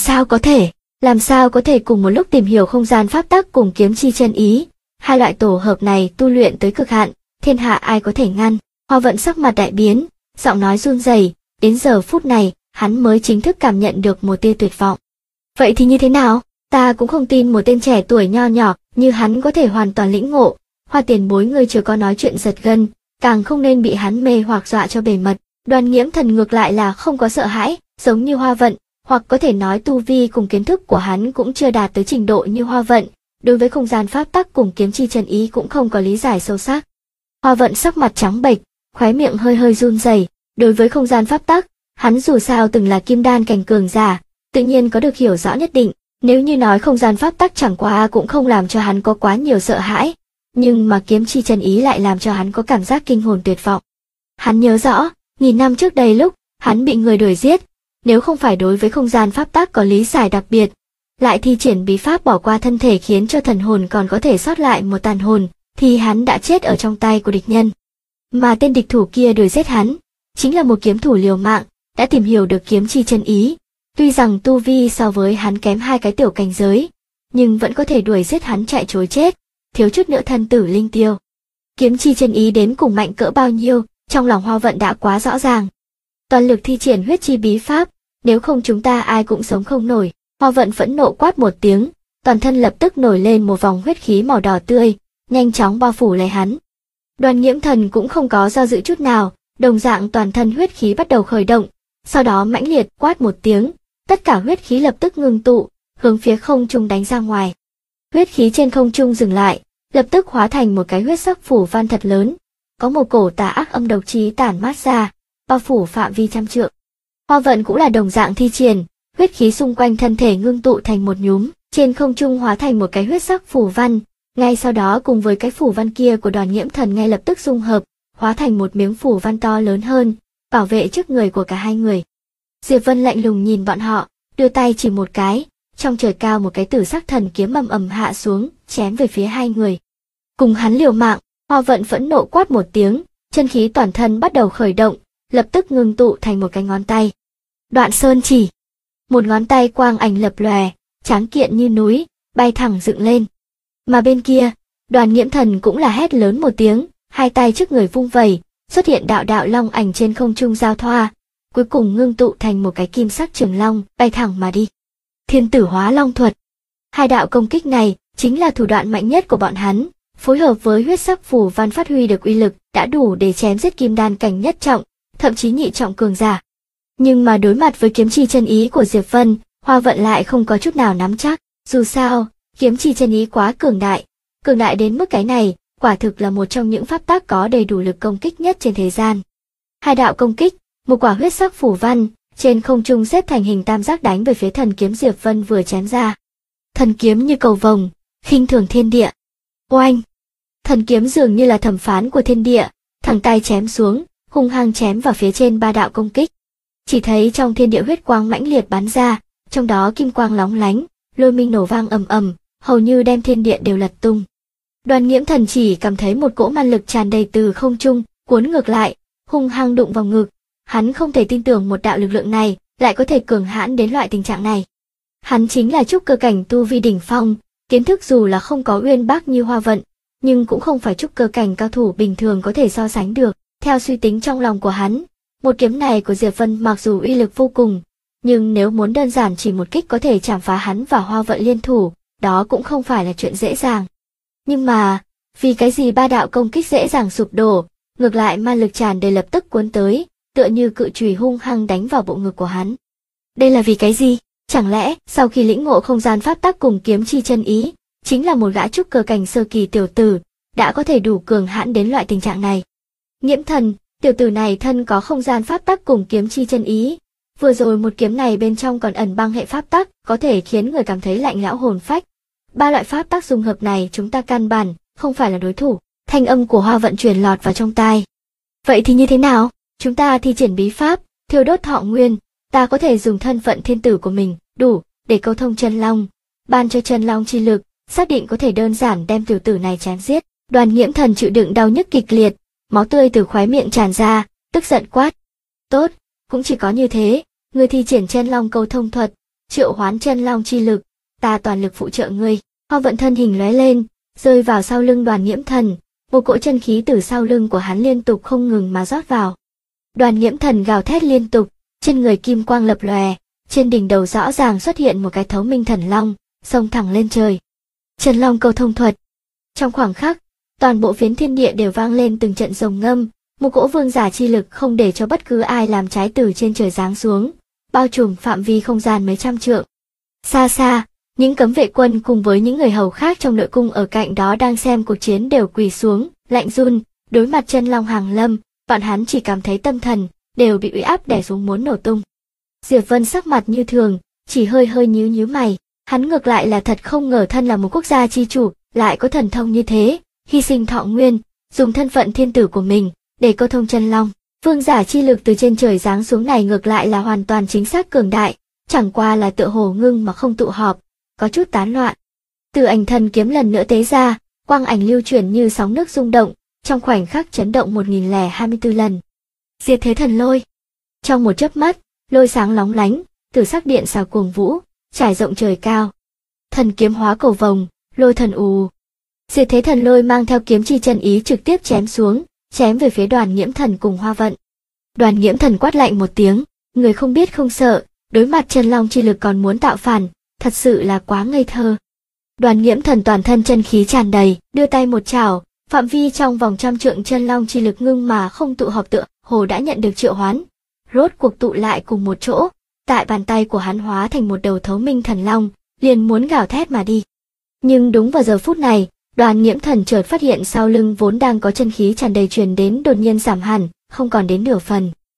sao có thể cùng một lúc tìm hiểu không gian pháp tắc cùng kiếm chi chân ý, hai loại tổ hợp này tu luyện tới cực hạn, thiên hạ ai có thể ngăn. Hoa Vận sắc mặt đại biến, giọng nói run rẩy, đến giờ phút này, hắn mới chính thức cảm nhận được một tia tuyệt vọng. Vậy thì như thế nào? Ta cũng không tin một tên trẻ tuổi nho nhỏ như hắn có thể hoàn toàn lĩnh ngộ. Hoa tiền bối ngươi chưa có nói chuyện giật gân, càng không nên bị hắn mê hoặc dọa cho bề mật. Đoàn Nhiễm Thần ngược lại là không có sợ hãi, giống như Hoa Vận, hoặc có thể nói tu vi cùng kiến thức của hắn cũng chưa đạt tới trình độ như Hoa Vận, đối với không gian pháp tắc cùng kiếm chi chân ý cũng không có lý giải sâu sắc. Hoa Vận sắc mặt trắng bệch, khóe miệng hơi hơi run rẩy, đối với không gian pháp tắc, hắn dù sao từng là kim đan cảnh cường giả, tự nhiên có được hiểu rõ nhất định, nếu như nói không gian pháp tắc chẳng qua cũng không làm cho hắn có quá nhiều sợ hãi, nhưng mà kiếm chi chân ý lại làm cho hắn có cảm giác kinh hồn tuyệt vọng. Hắn nhớ rõ, nghìn năm trước đây lúc hắn bị người đuổi giết, nếu không phải đối với không gian pháp tắc có lý giải đặc biệt, lại thi triển bí pháp bỏ qua thân thể khiến cho thần hồn còn có thể sót lại một tàn hồn, thì hắn đã chết ở trong tay của địch nhân. Mà tên địch thủ kia đuổi giết hắn, chính là một kiếm thủ liều mạng, đã tìm hiểu được kiếm chi chân ý. Tuy rằng tu vi so với hắn kém hai cái tiểu cảnh giới, nhưng vẫn có thể đuổi giết hắn chạy trối chết, thiếu chút nữa thân tử linh tiêu. Kiếm chi chân ý đến cùng mạnh cỡ bao nhiêu, trong lòng Hoa Vận đã quá rõ ràng. Toàn lực thi triển huyết chi bí pháp, nếu không chúng ta ai cũng sống không nổi. Hoa Vận phẫn nộ quát một tiếng, toàn thân lập tức nổi lên một vòng huyết khí màu đỏ tươi, nhanh chóng bao phủ lấy hắn. Đoàn Nhiễm Thần cũng không có do dự chút nào, đồng dạng toàn thân huyết khí bắt đầu khởi động, sau đó mãnh liệt quát một tiếng, tất cả huyết khí lập tức ngưng tụ, hướng phía không trung đánh ra ngoài. Huyết khí trên không trung dừng lại, lập tức hóa thành một cái huyết sắc phủ văn thật lớn, có một cổ tà ác âm độc chí tản mát ra, bao phủ phạm vi trăm trượng. Hoa Vận cũng là đồng dạng thi triển huyết khí xung quanh thân thể ngưng tụ thành một nhúm, trên không trung hóa thành một cái huyết sắc phù văn, ngay sau đó cùng với cái phù văn kia của Đoàn Nghiễm Thần ngay lập tức dung hợp, hóa thành một miếng phù văn to lớn hơn, bảo vệ trước người của cả hai người. Diệp Vân lạnh lùng nhìn bọn họ, đưa tay chỉ một cái, trong trời cao một cái tử sắc thần kiếm ầm ầm hạ xuống, chém về phía hai người. Cùng hắn liều mạng, Hoa Vận phẫn nộ quát một tiếng, chân khí toàn thân bắt đầu khởi động, lập tức ngưng tụ thành một cái ngón tay. Đoạn Sơn Chỉ. Một ngón tay quang ảnh lập lòe, tráng kiện như núi, bay thẳng dựng lên. Mà bên kia, Đoàn Nghiễm Thần cũng là hét lớn một tiếng, hai tay trước người vung vẩy, xuất hiện đạo đạo long ảnh trên không trung giao thoa, cuối cùng ngưng tụ thành một cái kim sắc trường long, bay thẳng mà đi. Thiên Tử Hóa Long Thuật. Hai đạo công kích này chính là thủ đoạn mạnh nhất của bọn hắn, phối hợp với huyết sắc phù văn phát huy được uy lực đã đủ để chém giết kim đan cảnh nhất trọng, thậm chí nhị trọng cường giả. Nhưng mà đối mặt với kiếm chi chân ý của Diệp Vân, Hoa Vận lại không có chút nào nắm chắc, dù sao, kiếm chi chân ý quá cường đại đến mức cái này, quả thực là một trong những pháp tác có đầy đủ lực công kích nhất trên thế gian. Hai đạo công kích, một quả huyết sắc phù văn, trên không trung xếp thành hình tam giác đánh về phía thần kiếm Diệp Vân vừa chém ra. Thần kiếm như cầu vồng, khinh thường thiên địa. Oanh! Thần kiếm dường như là thẩm phán của thiên địa, thẳng tay chém xuống, hung hăng chém vào phía trên ba đạo công kích. Chỉ thấy trong thiên địa huyết quang mãnh liệt bắn ra, trong đó kim quang lóng lánh, lôi minh nổ vang ầm ầm, hầu như đem thiên địa đều lật tung. Đoàn Nghiễm Thần chỉ cảm thấy một cỗ man lực tràn đầy từ không trung, cuốn ngược lại, hung hăng đụng vào ngực. Hắn không thể tin tưởng một đạo lực lượng này lại có thể cường hãn đến loại tình trạng này. Hắn chính là trúc cơ cảnh tu vi đỉnh phong, kiến thức dù là không có uyên bác như Hoa Vận, nhưng cũng không phải trúc cơ cảnh cao thủ bình thường có thể so sánh được. Theo suy tính trong lòng của hắn, một kiếm này của Diệp Vân mặc dù uy lực vô cùng, nhưng nếu muốn đơn giản chỉ một kích có thể chạm phá hắn và Hoa Vận liên thủ, đó cũng không phải là chuyện dễ dàng. Nhưng mà, vì cái gì ba đạo công kích dễ dàng sụp đổ, ngược lại ma lực tràn đầy lập tức cuốn tới, tựa như cự chùy hung hăng đánh vào bộ ngực của hắn. Đây là vì cái gì? Chẳng lẽ, sau khi lĩnh ngộ không gian pháp tắc cùng kiếm chi chân ý, chính là một gã trúc cơ cảnh sơ kỳ tiểu tử, đã có thể đủ cường hãn đến loại tình trạng này. Nghiễm Thần, tiểu tử này thân có không gian pháp tắc cùng kiếm chi chân ý, vừa rồi một kiếm này bên trong còn ẩn băng hệ pháp tắc, có thể khiến người cảm thấy lạnh lẽo hồn phách. Ba loại pháp tắc dung hợp này chúng ta căn bản không phải là đối thủ. Thanh âm của Hoa Vận truyền lọt vào trong tai. Vậy thì như thế nào? Chúng ta thi triển bí pháp, thiêu đốt thọ nguyên, ta có thể dùng thân phận thiên tử của mình, đủ để câu thông chân long, ban cho chân long chi lực, xác định có thể đơn giản đem tiểu tử này chém giết. Đoàn Nghiễm Thần chịu đựng đau nhức kịch liệt, máu tươi từ khóe miệng tràn ra, tức giận quát. Tốt, cũng chỉ có như thế, ngươi thi triển chân long câu thông thuật, triệu hoán chân long chi lực, ta toàn lực phụ trợ ngươi. Hoa Vận thân hình lóe lên, rơi vào sau lưng Đoàn Nghiễm Thần, một cỗ chân khí từ sau lưng của hắn liên tục không ngừng mà rót vào. Đoàn Nghiễm Thần gào thét liên tục, trên người kim quang lập lòe, trên đỉnh đầu rõ ràng xuất hiện một cái thấu minh thần long, xông thẳng lên trời. Chân long câu thông thuật. Trong khoảng khắc, toàn bộ phiến thiên địa đều vang lên từng trận rồng ngâm, một cỗ vương giả chi lực không để cho bất cứ ai làm trái từ trên trời giáng xuống, bao trùm phạm vi không gian mấy trăm trượng. Xa xa, những cấm vệ quân cùng với những người hầu khác trong nội cung ở cạnh đó đang xem cuộc chiến đều quỳ xuống, lạnh run, đối mặt chân long hàng lâm, bọn hắn chỉ cảm thấy tâm thần đều bị uy áp đè xuống muốn nổ tung. Diệp Vân sắc mặt như thường, chỉ hơi hơi nhíu nhíu mày, hắn ngược lại là thật không ngờ thân là một quốc gia chi chủ, lại có thần thông như thế, hy sinh thọ nguyên, dùng thân phận thiên tử của mình để câu thông chân long. Vương giả chi lực từ trên trời giáng xuống này ngược lại là hoàn toàn chính xác cường đại, chẳng qua là tựa hồ ngưng mà không tụ họp, có chút tán loạn. Từ Ảnh Thần kiếm lần nữa tế ra, quang ảnh lưu chuyển như sóng nước rung động, trong khoảnh khắc chấn động 1024 lần. Diệt thế thần lôi. Trong một chớp mắt, lôi sáng lóng lánh, tử sắc điện xào cuồng vũ, trải rộng trời cao. Thần kiếm hóa cầu vồng, lôi thần ù. Diệt thế thần lôi mang theo kiếm chi chân ý trực tiếp chém xuống, chém về phía Đoàn Nghiễm Thần cùng Hoa Vận. Đoàn Nghiễm Thần quát lạnh một tiếng, người không biết không sợ, đối mặt chân long chi lực còn muốn tạo phản, thật sự là quá ngây thơ. Đoàn Nghiễm Thần toàn thân chân khí tràn đầy, đưa tay một chảo, phạm vi trong vòng trăm trượng chân long chi lực ngưng mà không tụ họp tựa hồ đã nhận được triệu hoán, rốt cuộc tụ lại cùng một chỗ, tại bàn tay của hắn hóa thành một đầu thấu minh thần long, liền muốn gào thét mà đi. Nhưng đúng vào giờ phút này, Đoàn Nghiễm Thần chợt phát hiện sau lưng vốn đang có chân khí tràn đầy truyền đến đột nhiên giảm hẳn, không còn đến nửa phần.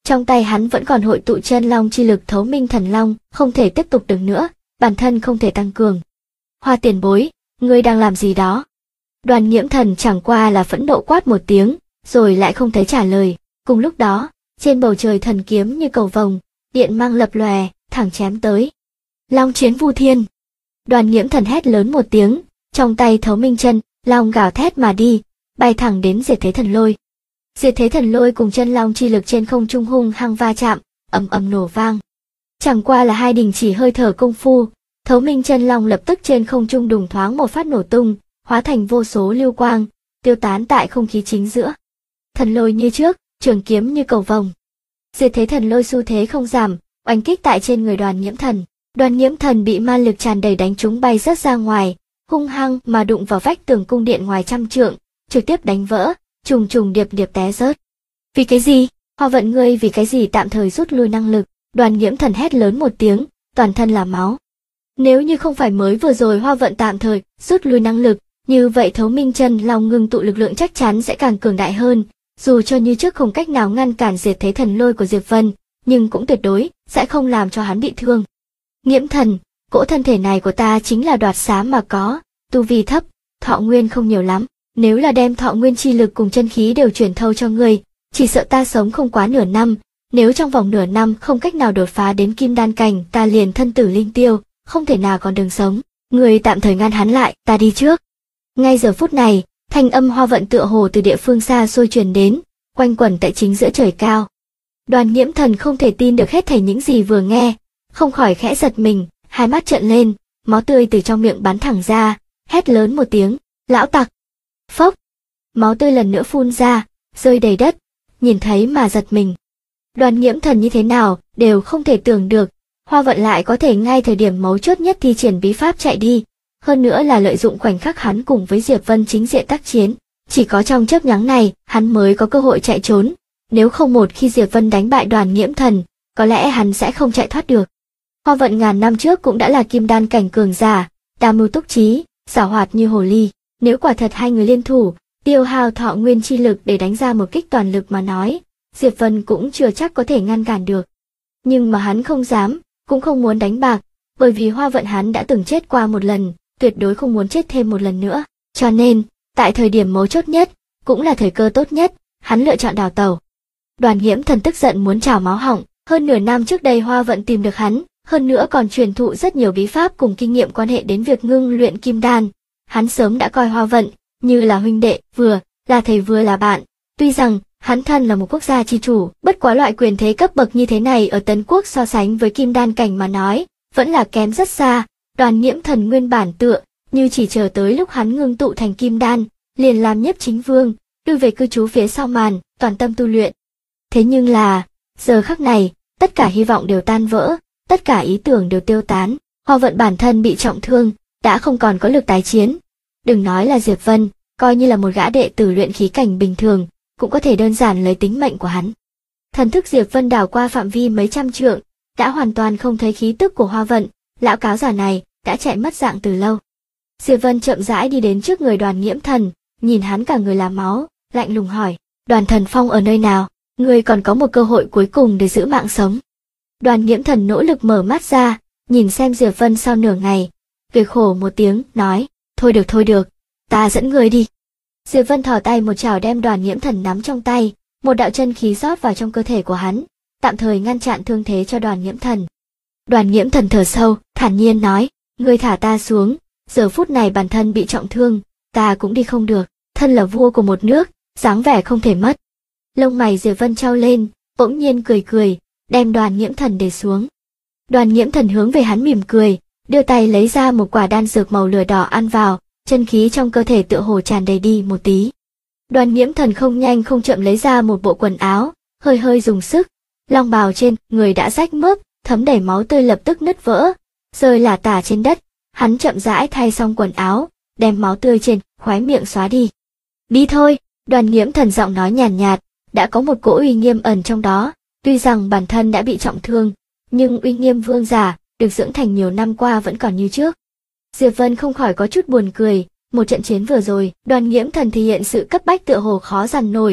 Trong tay hắn vẫn còn hội tụ chân long chi lực thấu minh thần long, không thể tiếp tục được nữa, bản thân không thể tăng cường. Hoa tiền bối, ngươi đang làm gì đó? Đoàn Nhiễm Thần chẳng qua là phẫn nộ quát một tiếng, rồi lại không thấy trả lời. Cùng lúc đó, trên bầu trời thần kiếm như cầu vồng, điện mang lập lòe, thẳng chém tới. Long chiến vu thiên. Đoàn Nhiễm Thần hét lớn một tiếng, trong tay thấu minh chân long gào thét mà đi, bay thẳng đến Diệt Thế Thần Lôi. Diệt Thế Thần Lôi cùng chân long chi lực trên không trung hung hăng va chạm, ầm ầm nổ vang. Chẳng qua là hai đình chỉ hơi thở công phu, thấu minh chân long lập tức trên không trung đùng thoáng một phát nổ tung, hóa thành vô số lưu quang, tiêu tán tại không khí chính giữa. Thần lôi như trước, trường kiếm như cầu vồng. Diệt Thế Thần Lôi xu thế không giảm, oanh kích tại trên người Đoàn Nhiễm Thần. Đoàn Nhiễm Thần bị ma lực tràn đầy đánh trúng bay rớt ra ngoài, hung hăng mà đụng vào vách tường cung điện ngoài trăm trượng, trực tiếp đánh vỡ, trùng trùng điệp điệp té rớt. Vì cái gì? Hoa Vận ngươi vì cái gì tạm thời rút lui năng lực? Đoàn Nhiễm Thần hét lớn một tiếng, toàn thân là máu. Nếu như không phải mới vừa rồi Hoa Vận tạm thời rút lui năng lực, như vậy thấu minh chân long ngưng tụ lực lượng chắc chắn sẽ càng cường đại hơn. Dù cho như trước không cách nào ngăn cản Diệt Thế Thần Lôi của Diệp Vân, nhưng cũng tuyệt đối sẽ không làm cho hắn bị thương. Nhiễm Thần, cỗ thân thể này của ta chính là đoạt xá mà có, tu vi thấp, thọ nguyên không nhiều lắm. Nếu là đem thọ nguyên chi lực cùng chân khí đều chuyển thâu cho ngươi, chỉ sợ ta sống không quá nửa năm. Nếu trong vòng nửa năm không cách nào đột phá đến kim đan cảnh, ta liền thân tử linh tiêu, không thể nào còn đường sống. Ngươi tạm thời ngăn hắn lại, ta đi trước. Ngay giờ phút này, thanh âm Hoa Vận tựa hồ từ địa phương xa xôi truyền đến, quanh quẩn tại chính giữa trời cao. Đoàn Nhiễm Thần không thể tin được hết thảy những gì vừa nghe, không khỏi khẽ giật mình, hai mắt trợn lên, máu tươi từ trong miệng bắn thẳng ra, hét lớn một tiếng, lão tặc. Phốc, máu tươi lần nữa phun ra, rơi đầy đất, nhìn thấy mà giật mình. Đoàn Nhiễm Thần như thế nào đều không thể tưởng được, Hoa Vận lại có thể ngay thời điểm mấu chốt nhất thi triển bí pháp chạy đi, hơn nữa là lợi dụng khoảnh khắc hắn cùng với Diệp Vân chính diện tác chiến, chỉ có trong chớp nhoáng này hắn mới có cơ hội chạy trốn, nếu không một khi Diệp Vân đánh bại Đoàn Nhiễm Thần, có lẽ hắn sẽ không chạy thoát được. Hoa Vận ngàn năm trước cũng đã là kim đan cảnh cường giả, đa mưu túc trí, giảo hoạt như hồ ly, nếu quả thật hai người liên thủ, tiêu hao thọ nguyên chi lực để đánh ra một kích toàn lực mà nói, Diệp Vân cũng chưa chắc có thể ngăn cản được. Nhưng mà hắn không dám, cũng không muốn đánh bạc, bởi vì Hoa Vận hắn đã từng chết qua một lần, tuyệt đối không muốn chết thêm một lần nữa, cho nên, tại thời điểm mấu chốt nhất, cũng là thời cơ tốt nhất, hắn lựa chọn đào tẩu. Đoàn Nhiễm Thần tức giận muốn trào máu họng, hơn nửa năm trước đây Hoa Vận tìm được hắn, hơn nữa còn truyền thụ rất nhiều bí pháp cùng kinh nghiệm quan hệ đến việc ngưng luyện kim đan. Hắn sớm đã coi Hoa Vận như là huynh đệ, vừa là thầy vừa là bạn. Tuy rằng hắn thân là một quốc gia chi chủ, bất quá loại quyền thế cấp bậc như thế này ở Tấn Quốc so sánh với kim đan cảnh mà nói, vẫn là kém rất xa. Đoàn Nhiễm Thần nguyên bản tựa như chỉ chờ tới lúc hắn ngưng tụ thành kim đan, liền làm Nhiếp Chính Vương, lui về cư trú phía sau màn, toàn tâm tu luyện. Thế nhưng là, giờ khắc này, tất cả hy vọng đều tan vỡ, tất cả ý tưởng đều tiêu tán. Hoa Vận bản thân bị trọng thương, đã không còn có lực tái chiến. Đừng nói là Diệp Vân, coi như là một gã đệ tử luyện khí cảnh bình thường, cũng có thể đơn giản lấy tính mệnh của hắn. Thần thức Diệp Vân đảo qua phạm vi mấy trăm trượng, đã hoàn toàn không thấy khí tức của Hoa Vận, lão cáo giả này đã chạy mất dạng từ lâu. Diệp Vân chậm rãi đi đến trước người Đoàn Nhiễm Thần, nhìn hắn cả người là máu, lạnh lùng hỏi, Đoàn Thần Phong ở nơi nào? Ngươi còn có một cơ hội cuối cùng để giữ mạng sống. Đoàn Nhiễm Thần nỗ lực mở mắt ra, nhìn xem Diệp Vân sau nửa ngày, cười khổ một tiếng, nói, thôi được, ta dẫn ngươi đi. Diệp Vân thò tay một chảo đem Đoàn Nhiễm Thần nắm trong tay, một đạo chân khí rót vào trong cơ thể của hắn, tạm thời ngăn chặn thương thế cho Đoàn Nhiễm Thần. Đoàn Nhiễm Thần thở sâu, thản nhiên nói, ngươi thả ta xuống, giờ phút này bản thân bị trọng thương, ta cũng đi không được, thân là vua của một nước, dáng vẻ không thể mất. Lông mày Diệp Vân trao lên, bỗng nhiên cười, đem Đoàn Nhiễm Thần để xuống. Đoàn Nhiễm Thần hướng về hắn mỉm cười, đưa tay lấy ra một quả đan dược màu lửa đỏ ăn vào, chân khí trong cơ thể tựa hồ tràn đầy đi một tí. Đoàn Nhiễm Thần không nhanh không chậm lấy ra một bộ quần áo, hơi dùng sức, long bào trên người đã rách mướp, thấm đầy máu tươi lập tức nứt vỡ, rơi lả tả trên đất. Hắn chậm rãi thay xong quần áo, đem máu tươi trên khóe miệng xóa đi. Đi thôi. Đoàn Nhiễm Thần giọng nói nhàn nhạt, đã có một cỗ uy nghiêm ẩn trong đó. Tuy rằng bản thân đã bị trọng thương, nhưng uy nghiêm vương giả được dưỡng thành nhiều năm qua vẫn còn như trước. Diệp Vân không khỏi có chút buồn cười, một trận chiến vừa rồi, Đoàn Nhiễm Thần thể hiện sự cấp bách tựa hồ khó dằn nổi,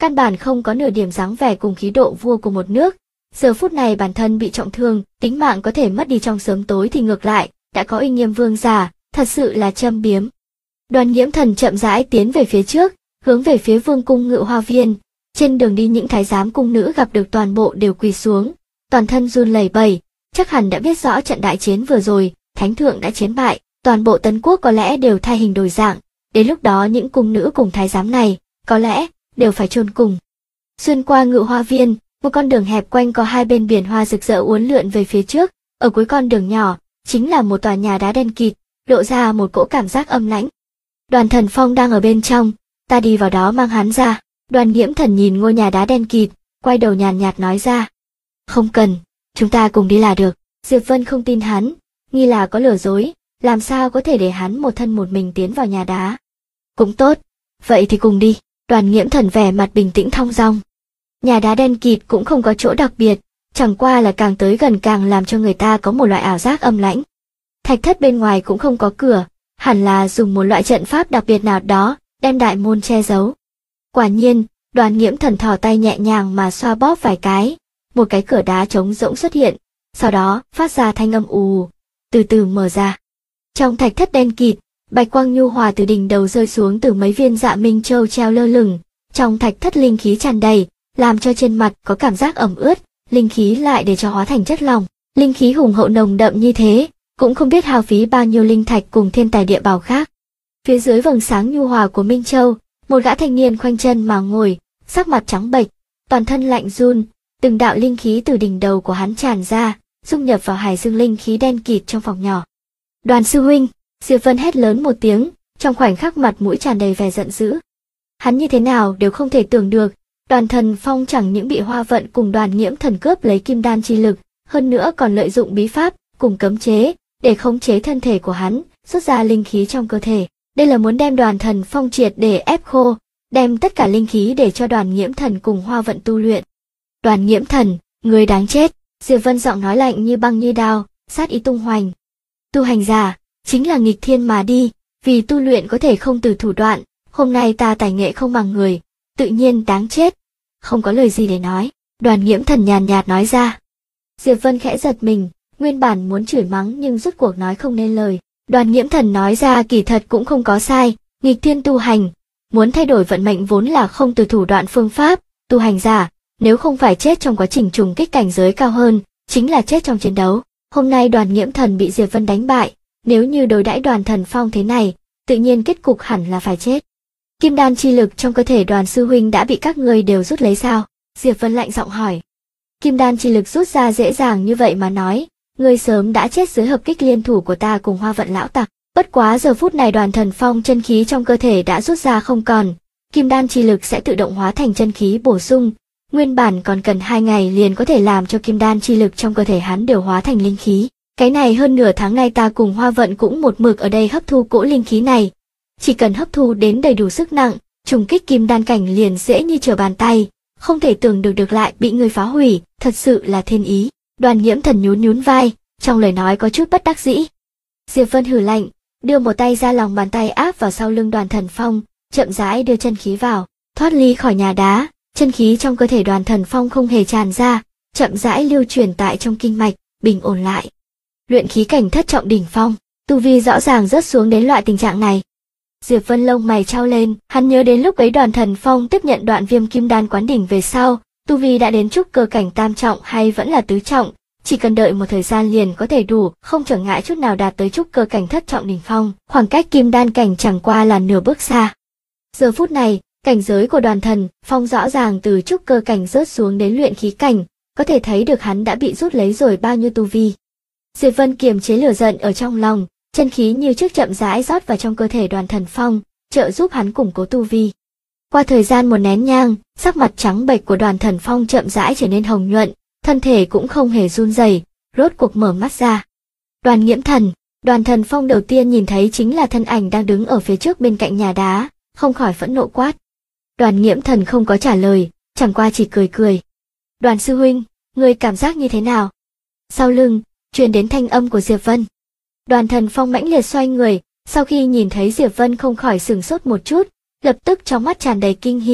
căn bản không có nửa điểm dáng vẻ cùng khí độ vua của một nước. Giờ phút này bản thân bị trọng thương, tính mạng có thể mất đi trong sớm tối thì ngược lại, đã có uy nghiêm vương giả, thật sự là châm biếm. Đoàn Nghiễm Thần chậm rãi tiến về phía trước, hướng về phía vương cung Ngự Hoa Viên. Trên đường đi những thái giám cung nữ gặp được toàn bộ đều quỳ xuống, toàn thân run lẩy bẩy, chắc hẳn đã biết rõ trận đại chiến vừa rồi, thánh thượng đã chiến bại, toàn bộ Tấn Quốc có lẽ đều thay hình đổi dạng, đến lúc đó những cung nữ cùng thái giám này, có lẽ, đều phải chôn cùng. Xuyên qua Ngự Hoa Viên, một con đường hẹp quanh có hai bên biển hoa rực rỡ uốn lượn về phía trước, ở cuối con đường nhỏ, chính là một tòa nhà đá đen kịt, lộ ra một cỗ cảm giác âm lãnh. Đoàn Thần Phong đang ở bên trong, ta đi vào đó mang hắn ra. Đoàn Nghiễm Thần nhìn ngôi nhà đá đen kịt, quay đầu nhàn nhạt nói ra. Không cần, chúng ta cùng đi là được. Diệp Vân không tin hắn, nghi là có lừa dối, làm sao có thể để hắn một thân một mình tiến vào nhà đá. Cũng tốt, vậy thì cùng đi. Đoàn Nghiễm Thần vẻ mặt bình tĩnh thong dong. Nhà đá đen kịt cũng không có chỗ đặc biệt, chẳng qua là càng tới gần càng làm cho người ta có một loại ảo giác âm lãnh. Thạch thất bên ngoài cũng không có cửa, hẳn là dùng một loại trận pháp đặc biệt nào đó, đem đại môn che giấu. Quả nhiên, Đoàn Nghiễm Thần thò tay nhẹ nhàng mà xoa bóp vài cái, một cái cửa đá trống rỗng xuất hiện, sau đó phát ra thanh âm ù, từ từ mở ra. Trong thạch thất đen kịt, bạch quang nhu hòa từ đỉnh đầu rơi xuống từ mấy viên Dạ Minh Châu treo lơ lửng, trong thạch thất linh khí tràn đầy, làm cho trên mặt có cảm giác ẩm ướt, linh khí lại để cho hóa thành chất lỏng, linh khí hùng hậu nồng đậm như thế, cũng không biết hao phí bao nhiêu linh thạch cùng thiên tài địa bảo khác. Phía dưới vầng sáng nhu hòa của Minh Châu, một gã thanh niên khoanh chân mà ngồi, sắc mặt trắng bệch, toàn thân lạnh run, từng đạo linh khí từ đỉnh đầu của hắn tràn ra, dung nhập vào hải dương linh khí đen kịt trong phòng nhỏ. Đoàn sư huynh, Diệp Vân hét lớn một tiếng, trong khoảnh khắc mặt mũi tràn đầy vẻ giận dữ. Hắn như thế nào đều không thể tưởng được, Đoàn Thần Phong chẳng những bị Hoa Vận cùng Đoàn Nghiễm Thần cướp lấy kim đan chi lực, hơn nữa còn lợi dụng bí pháp cùng cấm chế để khống chế thân thể của hắn, xuất ra linh khí trong cơ thể. Đây là muốn đem Đoàn Thần Phong triệt để ép khô, đem tất cả linh khí để cho Đoàn Nghiễm Thần cùng Hoa Vận tu luyện. Đoàn Nghiễm Thần, người đáng chết. Diệp Vân giọng nói lạnh như băng như đao, sát ý tung hoành. Tu hành giả, chính là nghịch thiên mà đi, vì tu luyện có thể không từ thủ đoạn, hôm nay ta tài nghệ không bằng người, tự nhiên đáng chết. Không có lời gì để nói, Đoàn Nghiễm Thần nhàn nhạt nói ra. Diệp Vân khẽ giật mình, nguyên bản muốn chửi mắng nhưng rốt cuộc nói không nên lời. Đoàn Nghiễm Thần nói ra kỳ thật cũng không có sai, nghịch thiên tu hành, muốn thay đổi vận mệnh vốn là không từ thủ đoạn phương pháp, tu hành giả, nếu không phải chết trong quá trình trùng kích cảnh giới cao hơn, chính là chết trong chiến đấu. Hôm nay Đoàn Nghiễm Thần bị Diệp Vân đánh bại, nếu như đối đãi Đoàn Thần Phong thế này, tự nhiên kết cục hẳn là phải chết. Kim đan chi lực trong cơ thể Đoàn sư huynh đã bị các ngươi đều rút lấy sao? Diệp Vân lạnh giọng hỏi. Kim đan chi lực rút ra dễ dàng như vậy mà nói, ngươi sớm đã chết dưới hợp kích liên thủ của ta cùng Hoa Vận lão tặc. Bất quá giờ phút này Đoàn Thần Phong chân khí trong cơ thể đã rút ra không còn, kim đan chi lực sẽ tự động hóa thành chân khí bổ sung, nguyên bản còn cần 2 ngày liền có thể làm cho kim đan chi lực trong cơ thể hắn đều hóa thành linh khí. Cái này hơn nửa tháng nay ta cùng Hoa Vận cũng một mực ở đây hấp thu cỗ linh khí này, chỉ cần hấp thu đến đầy đủ sức nặng, trùng kích kim đan cảnh liền dễ như trở bàn tay, không thể tưởng được lại bị người phá hủy, thật sự là thiên ý. Đoàn Nghiễm Thần nhún nhún vai, trong lời nói có chút bất đắc dĩ. Diệp Vân hừ lạnh, đưa một tay ra lòng bàn tay áp vào sau lưng Đoàn Thần Phong, chậm rãi đưa chân khí vào, thoát ly khỏi nhà đá, chân khí trong cơ thể Đoàn Thần Phong không hề tràn ra, chậm rãi lưu chuyển tại trong kinh mạch, bình ổn lại. Luyện khí cảnh thất trọng đỉnh phong, tu vi rõ ràng rớt xuống đến loại tình trạng này. Diệp Vân lông mày trao lên, hắn nhớ đến lúc ấy Đoàn Thần Phong tiếp nhận Đoạn Viêm Kim Đan quán đỉnh về sau, tu vi đã đến trúc cơ cảnh tam trọng hay vẫn là tứ trọng, chỉ cần đợi một thời gian liền có thể đủ, không trở ngại chút nào đạt tới trúc cơ cảnh thất trọng đỉnh phong, khoảng cách Kim Đan cảnh chẳng qua là nửa bước xa. Giờ phút này, cảnh giới của Đoàn Thần Phong rõ ràng từ trúc cơ cảnh rớt xuống đến luyện khí cảnh, có thể thấy được hắn đã bị rút lấy rồi bao nhiêu tu vi. Diệp Vân kiềm chế lửa giận ở trong lòng, chân khí như trước chậm rãi rót vào trong cơ thể Đoàn Thần Phong, trợ giúp hắn củng cố tu vi. Qua thời gian một nén nhang, sắc mặt trắng bệch của Đoàn Thần Phong chậm rãi trở nên hồng nhuận, thân thể cũng không hề run rẩy, rốt cuộc mở mắt ra. Đoàn Nghiễm Thần, Đoàn Thần Phong đầu tiên nhìn thấy chính là thân ảnh đang đứng ở phía trước bên cạnh nhà đá, không khỏi phẫn nộ quát. Đoàn Nghiễm Thần không có trả lời, chẳng qua chỉ cười cười. Đoàn sư huynh, ngươi cảm giác như thế nào? Sau lưng, truyền đến thanh âm của Diệp Vân. Đoàn Thần Phong mãnh liệt xoay người, sau khi nhìn thấy Diệp Vân không khỏi sửng sốt một chút, lập tức trong mắt tràn đầy kinh hỉ,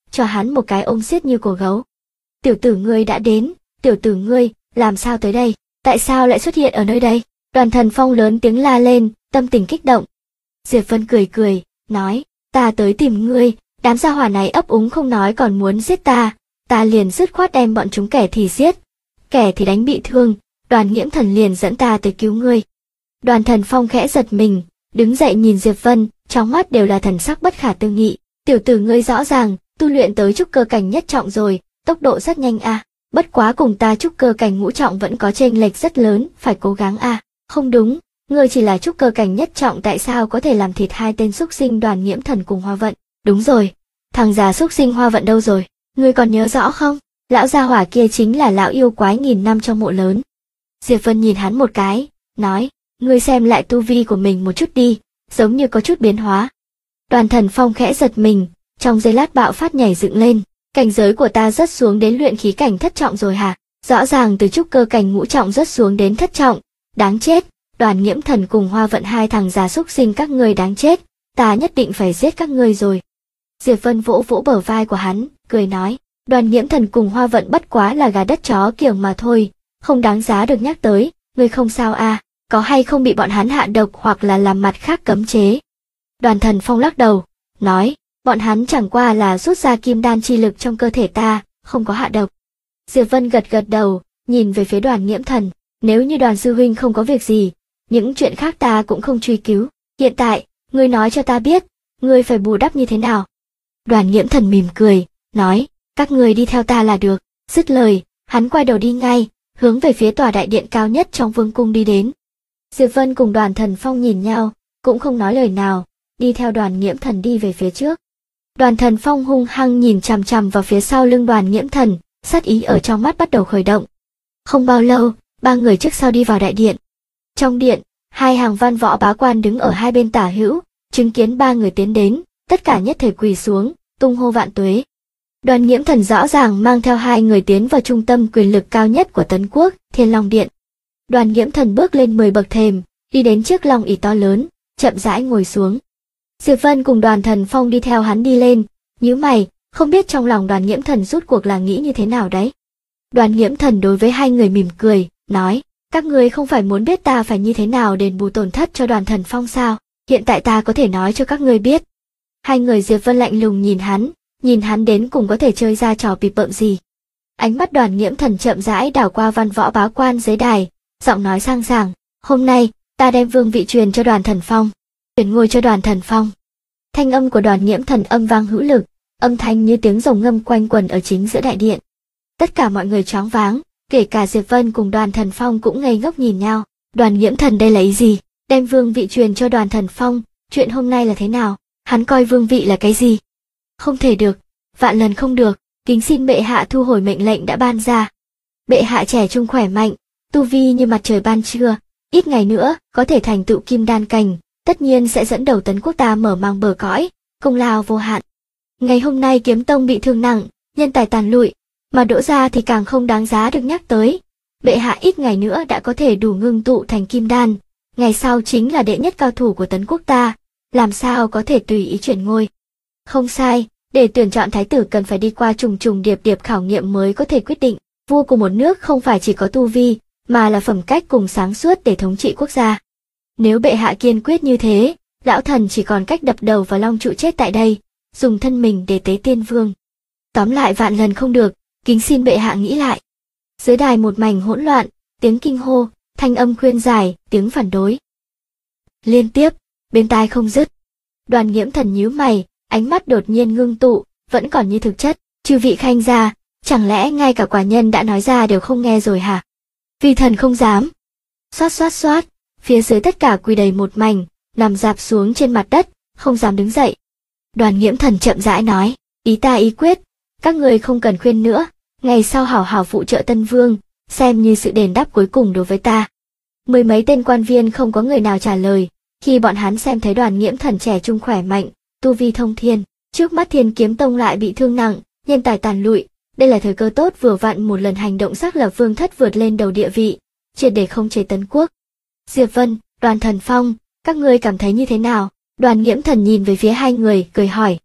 cho hắn một cái ôm siết như cổ gấu. Tiểu tử ngươi đã đến, tiểu tử ngươi, làm sao tới đây, tại sao lại xuất hiện ở nơi đây? Đoàn Thần Phong lớn tiếng la lên, tâm tình kích động. Diệp Vân cười cười, nói, ta tới tìm ngươi, đám gia hỏa này ấp úng không nói còn muốn giết ta liền dứt khoát đem bọn chúng kẻ thì giết, kẻ thì đánh bị thương, Đoàn Nghiễm Thần liền dẫn ta tới cứu ngươi. Đoàn Thần Phong khẽ giật mình, đứng dậy nhìn Diệp Vân, trong mắt đều là thần sắc bất khả tư nghị. Tiểu tử ngươi rõ ràng, tu luyện tới trúc cơ cảnh nhất trọng rồi, tốc độ rất nhanh a. Bất quá cùng ta trúc cơ cảnh ngũ trọng vẫn có chênh lệch rất lớn, phải cố gắng a. Không đúng, ngươi chỉ là trúc cơ cảnh nhất trọng, tại sao có thể làm thịt hai tên xúc sinh Đoàn Nghiễm Thần cùng Hoa Vận? Đúng rồi, thằng già xúc sinh Hoa Vận đâu rồi? Ngươi còn nhớ rõ không? Lão gia hỏa kia chính là lão yêu quái nghìn năm trong mộ lớn. Diệp Vân nhìn hắn một cái, nói, ngươi xem lại tu vi của mình một chút đi, giống như có chút biến hóa. Đoàn Thần Phong khẽ giật mình, trong giây lát bạo phát nhảy dựng lên, cảnh giới của ta rớt xuống đến luyện khí cảnh thất trọng rồi hả? Rõ ràng từ trúc cơ cảnh ngũ trọng rớt xuống đến thất trọng, đáng chết, Đoàn Nghiễm Thần cùng Hoa Vận hai thằng già xúc sinh các ngươi đáng chết, ta nhất định phải giết các ngươi rồi. Diệp Vân vỗ vỗ bờ vai của hắn, cười nói, Đoàn Nghiễm Thần cùng Hoa Vận bất quá là gà đất chó kiểng mà thôi, không đáng giá được nhắc tới, ngươi không sao à, có hay không bị bọn hắn hạ độc hoặc là làm mặt khác cấm chế? Đoàn Thần Phong lắc đầu, nói, bọn hắn chẳng qua là rút ra kim đan chi lực trong cơ thể ta, không có hạ độc. Diệp Vân gật gật đầu, nhìn về phía Đoàn Nghiễm Thần, nếu như Đoàn sư huynh không có việc gì, những chuyện khác ta cũng không truy cứu, hiện tại, ngươi nói cho ta biết, ngươi phải bù đắp như thế nào? Đoàn Nghiễm Thần mỉm cười, nói, các ngươi đi theo ta là được. Dứt lời, hắn quay đầu đi ngay, hướng về phía tòa đại điện cao nhất trong vương cung đi đến. Diệp Vân cùng Đoàn Thần Phong nhìn nhau, cũng không nói lời nào, đi theo Đoàn Nghiễm Thần đi về phía trước. Đoàn Thần Phong hung hăng nhìn chằm chằm vào phía sau lưng Đoàn Nghiễm Thần, sát ý ở trong mắt bắt đầu khởi động. Không bao lâu, ba người trước sau đi vào đại điện. Trong điện, hai hàng văn võ bá quan đứng ở hai bên tả hữu, chứng kiến ba người tiến đến, tất cả nhất thời quỳ xuống, tung hô vạn tuế. Đoàn Nghiễm Thần rõ ràng mang theo hai người tiến vào trung tâm quyền lực cao nhất của Tấn Quốc, Thiên Long Điện. Đoàn Nghiễm Thần bước lên 10 bậc thềm, đi đến chiếc long ỷ to lớn, chậm rãi ngồi xuống. Diệp Vân cùng Đoàn Thần Phong đi theo hắn đi lên, nhíu mày, không biết trong lòng Đoàn Nghiễm Thần rút cuộc là nghĩ như thế nào đấy. Đoàn Nghiễm Thần đối với hai người mỉm cười, nói, các ngươi không phải muốn biết ta phải như thế nào đền bù tổn thất cho Đoàn Thần Phong sao? Hiện tại ta có thể nói cho các ngươi biết. Hai người Diệp Vân lạnh lùng nhìn hắn đến cùng có thể chơi ra trò bịp bợm gì. Ánh mắt Đoàn Nghiễm Thần chậm rãi đảo qua văn võ bá quan dưới đài, giọng nói sang sảng, hôm nay, ta đem vương vị truyền cho Đoàn Thần Phong, truyền ngôi cho Đoàn Thần Phong. Thanh âm của Đoàn Nghiễm Thần âm vang hữu lực, âm thanh như tiếng rồng ngâm quanh quẩn ở chính giữa đại điện. Tất cả mọi người choáng váng, kể cả Diệp Vân cùng Đoàn Thần Phong cũng ngây ngốc nhìn nhau. Đoàn Nghiễm Thần đây là ý gì? Đem vương vị truyền cho Đoàn Thần Phong, chuyện hôm nay là thế nào? Hắn coi vương vị là cái gì? Không thể được, vạn lần không được, kính xin bệ hạ thu hồi mệnh lệnh đã ban ra. Bệ hạ trẻ trung khỏe mạnh, tu vi như mặt trời ban trưa, ít ngày nữa có thể thành tựu kim đan cảnh, tất nhiên sẽ dẫn đầu Tấn Quốc ta mở mang bờ cõi, công lao vô hạn. Ngày hôm nay Kiếm Tông bị thương nặng, nhân tài tàn lụi, mà Đỗ gia thì càng không đáng giá được nhắc tới. Bệ hạ ít ngày nữa đã có thể đủ ngưng tụ thành kim đan, ngày sau chính là đệ nhất cao thủ của Tấn Quốc ta, làm sao có thể tùy ý chuyển ngôi. Không sai, để tuyển chọn thái tử cần phải đi qua trùng trùng điệp điệp khảo nghiệm mới có thể quyết định. Vua của một nước không phải chỉ có tu vi, mà là phẩm cách cùng sáng suốt để thống trị quốc gia. Nếu bệ hạ kiên quyết như thế, lão thần chỉ còn cách đập đầu vào long trụ chết tại đây, dùng thân mình để tế tiên vương. Tóm lại vạn lần không được, kính xin bệ hạ nghĩ lại. Dưới đài một mảnh hỗn loạn, tiếng kinh hô, thanh âm khuyên giải, tiếng phản đối. Liên tiếp, bên tai không dứt. Đoàn Nghiễm Thần nhíu mày, ánh mắt đột nhiên ngưng tụ, vẫn còn như thực chất, chư vị khanh gia, chẳng lẽ ngay cả quả nhân đã nói ra đều không nghe rồi hả? Vì thần không dám. Xoát xoát xoát, phía dưới tất cả quỳ đầy một mảnh, nằm rạp xuống trên mặt đất, không dám đứng dậy. Đoàn Nghiễm Thần chậm rãi nói, ý ta ý quyết, các người không cần khuyên nữa, ngày sau hảo hảo phụ trợ Tân Vương, xem như sự đền đáp cuối cùng đối với ta. Mười mấy tên quan viên không có người nào trả lời, khi bọn hắn xem thấy Đoàn Nghiễm Thần trẻ trung khỏe mạnh, tu vi thông thiên, trước mắt Thiên Kiếm Tông lại bị thương nặng, nhân tài tàn lụi, đây là thời cơ tốt vừa vặn một lần hành động xác lập vương thất vượt lên đầu địa vị, triệt để khống chế Tấn Quốc. Diệp Vân, Đoàn Thần Phong, các ngươi cảm thấy như thế nào? Đoàn Nghiễm Thần nhìn về phía hai người, cười hỏi.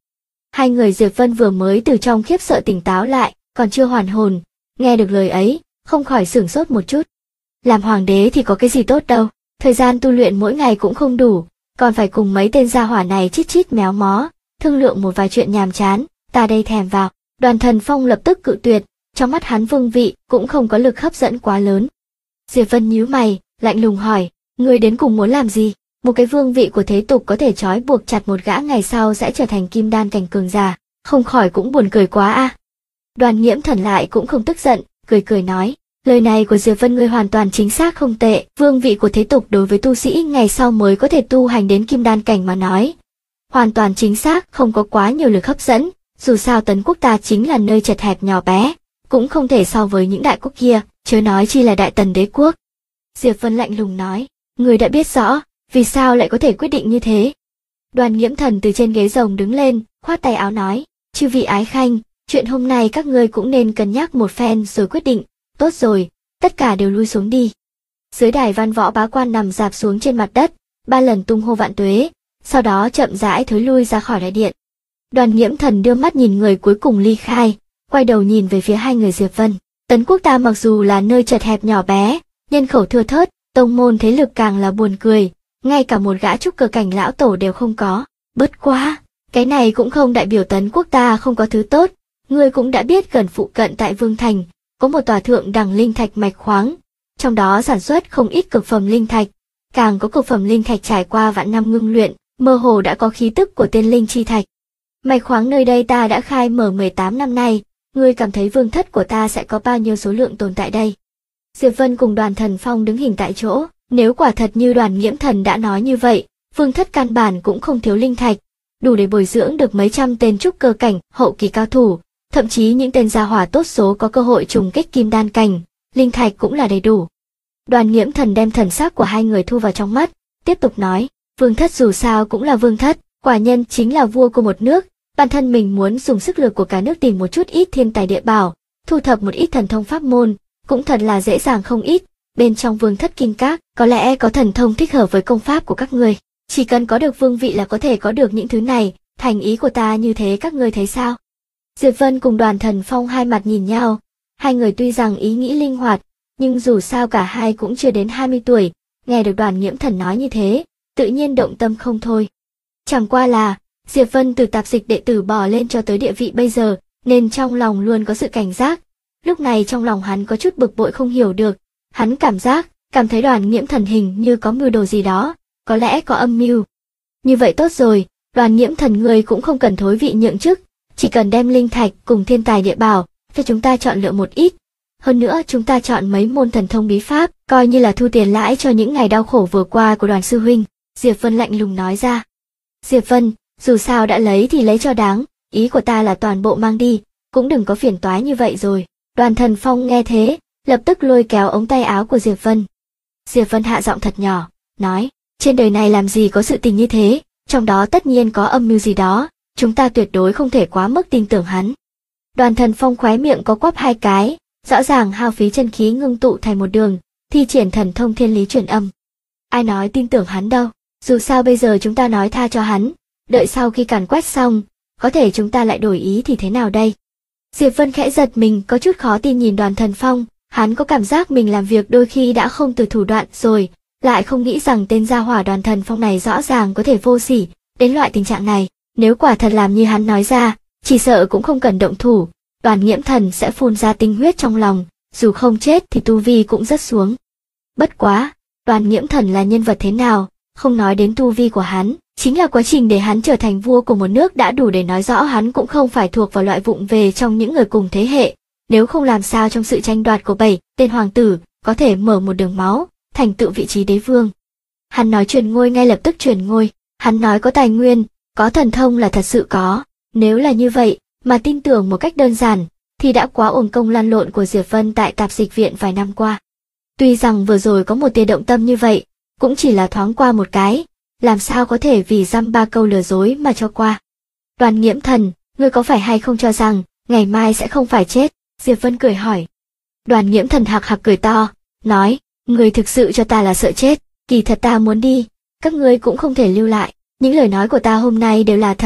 Hai người Diệp Vân vừa mới từ trong khiếp sợ tỉnh táo lại, còn chưa hoàn hồn, nghe được lời ấy, không khỏi sửng sốt một chút. Làm hoàng đế thì có cái gì tốt đâu, thời gian tu luyện mỗi ngày cũng không đủ, còn phải cùng mấy tên gia hỏa này chít chít méo mó, thương lượng một vài chuyện nhàm chán, ta đây thèm vào. Đoàn Thần Phong lập tức cự tuyệt, trong mắt hắn vương vị cũng không có lực hấp dẫn quá lớn. Diệp Vân nhíu mày, lạnh lùng hỏi, ngươi đến cùng muốn làm gì? Một cái vương vị của thế tục có thể trói buộc chặt một gã ngày sau sẽ trở thành kim đan cảnh cường giả, không khỏi cũng buồn cười quá a. Đoàn Nghiễm Thần lại cũng không tức giận, cười cười nói, lời này của Diệp Vân ngươi hoàn toàn chính xác không tệ, vương vị của thế tục đối với tu sĩ ngày sau mới có thể tu hành đến kim đan cảnh mà nói. Hoàn toàn chính xác, không có quá nhiều lực hấp dẫn, dù sao Tấn Quốc ta chính là nơi chật hẹp nhỏ bé, cũng không thể so với những đại quốc kia, chớ nói chi là Đại Tần đế quốc. Diệp Vân lạnh lùng nói, người đã biết rõ, vì sao lại có thể quyết định như thế? Đoàn Nghiễm Thần từ trên ghế rồng đứng lên, khoát tay áo nói, chư vị ái khanh, chuyện hôm nay các ngươi cũng nên cân nhắc một phen rồi quyết định, tốt rồi, tất cả đều lui xuống đi. Dưới đài văn võ bá quan nằm rạp xuống trên mặt đất, 3 lần tung hô vạn tuế, sau đó chậm rãi thối lui ra khỏi đại điện. Đoàn Nghiễm Thần đưa mắt nhìn người cuối cùng ly khai, quay đầu nhìn về phía hai người Diệp Vân. Tấn Quốc ta mặc dù là nơi chật hẹp nhỏ bé, nhân khẩu thưa thớt, tông môn thế lực càng là buồn cười, ngay cả một gã trúc cơ cảnh lão tổ đều không có. Bất quá, cái này cũng không đại biểu Tấn Quốc ta không có thứ tốt. Ngươi cũng đã biết gần phụ cận tại Vương Thành, có một tòa thượng đẳng linh thạch mạch khoáng, trong đó sản xuất không ít cực phẩm linh thạch, càng có cực phẩm linh thạch trải qua vạn năm ngưng luyện, mơ hồ đã có khí tức của tiên linh chi thạch. Mạch khoáng nơi đây ta đã khai mở 18 năm nay, ngươi cảm thấy vương thất của ta sẽ có bao nhiêu số lượng tồn tại đây? Diệp Vân cùng Đoàn Thần Phong đứng hình tại chỗ, nếu quả thật như Đoàn Nghiễm Thần đã nói như vậy, vương thất căn bản cũng không thiếu linh thạch, đủ để bồi dưỡng được mấy trăm tên trúc cơ cảnh, hậu kỳ cao thủ, thậm chí những tên gia hỏa tốt số có cơ hội trùng kích kim đan cảnh, linh thạch cũng là đầy đủ. Đoàn Nghiễm Thần đem thần sắc của hai người thu vào trong mắt, tiếp tục nói, vương thất dù sao cũng là vương thất, quả nhân chính là vua của một nước, bản thân mình muốn dùng sức lực của cả nước tìm một chút ít thiên tài địa bảo, thu thập một ít thần thông pháp môn, cũng thật là dễ dàng không ít, bên trong vương thất kim các, có lẽ có thần thông thích hợp với công pháp của các ngươi, chỉ cần có được vương vị là có thể có được những thứ này, thành ý của ta như thế các ngươi thấy sao? Diệp Vân cùng Đoàn Thần Phong hai mặt nhìn nhau, hai người tuy rằng ý nghĩ linh hoạt, nhưng dù sao cả hai cũng chưa đến 20 tuổi, nghe được Đoàn Nghiễm Thần nói như thế, tự nhiên động tâm không thôi. Chẳng qua là, Diệp Vân từ tạp dịch đệ tử bò lên cho tới địa vị bây giờ, nên trong lòng luôn có sự cảnh giác. Lúc này trong lòng hắn có chút bực bội không hiểu được, hắn cảm thấy Đoàn Nghiễm Thần hình như có mưu đồ gì đó, có lẽ có âm mưu. Như vậy tốt rồi, Đoàn Nghiễm Thần người cũng không cần thối vị nhượng chức, chỉ cần đem linh thạch cùng thiên tài địa bảo cho chúng ta chọn lựa một ít. Hơn nữa chúng ta chọn mấy môn thần thông bí pháp, coi như là thu tiền lãi cho những ngày đau khổ vừa qua của Đoàn sư huynh. Diệp Vân lạnh lùng nói ra. Diệp Vân, dù sao đã lấy thì lấy cho đáng, ý của ta là toàn bộ mang đi, cũng đừng có phiền toái như vậy rồi. Đoàn Thần Phong nghe thế, lập tức lôi kéo ống tay áo của Diệp Vân. Diệp Vân hạ giọng thật nhỏ, nói, trên đời này làm gì có sự tình như thế, trong đó tất nhiên có âm mưu gì đó, chúng ta tuyệt đối không thể quá mức tin tưởng hắn. Đoàn Thần Phong khóe miệng có quắp hai cái, rõ ràng hao phí chân khí ngưng tụ thành một đường, thi triển thần thông thiên lý truyền âm. Ai nói tin tưởng hắn đâu, dù sao bây giờ chúng ta nói tha cho hắn, đợi sau khi càn quét xong, có thể chúng ta lại đổi ý thì thế nào đây? Diệp Vân khẽ giật mình, có chút khó tin nhìn Đoàn Thần Phong, hắn có cảm giác mình làm việc đôi khi đã không từ thủ đoạn rồi, lại không nghĩ rằng tên gia hỏa Đoàn Thần Phong này rõ ràng có thể vô sỉ, đến loại tình trạng này, nếu quả thật làm như hắn nói ra, chỉ sợ cũng không cần động thủ, Đoàn Nghiễm Thần sẽ phun ra tinh huyết trong lòng, dù không chết thì tu vi cũng rất xuống. Bất quá, Đoàn Nghiễm Thần là nhân vật thế nào, không nói đến tu vi của hắn, chính là quá trình để hắn trở thành vua của một nước đã đủ để nói rõ hắn cũng không phải thuộc vào loại vụng về trong những người cùng thế hệ, nếu không làm sao trong sự tranh đoạt của 7 tên hoàng tử, có thể mở một đường máu, thành tựu vị trí đế vương. Hắn nói truyền ngôi ngay lập tức truyền ngôi, hắn nói có tài nguyên, có thần thông là thật sự có, nếu là như vậy, mà tin tưởng một cách đơn giản, thì đã quá uổng công lăn lộn của Diệp Vân tại tạp dịch viện vài năm qua. Tuy rằng vừa rồi có một tia động tâm như vậy, cũng chỉ là thoáng qua một cái, làm sao có thể vì dăm ba câu lừa dối mà cho qua. Đoàn Nghiễm Thần, ngươi có phải hay không cho rằng, ngày mai sẽ không phải chết? Diệp Vân cười hỏi. Đoàn Nghiễm Thần hạc hạc cười to, nói, ngươi thực sự cho ta là sợ chết, kỳ thật ta muốn đi, các ngươi cũng không thể lưu lại, những lời nói của ta hôm nay đều là thật,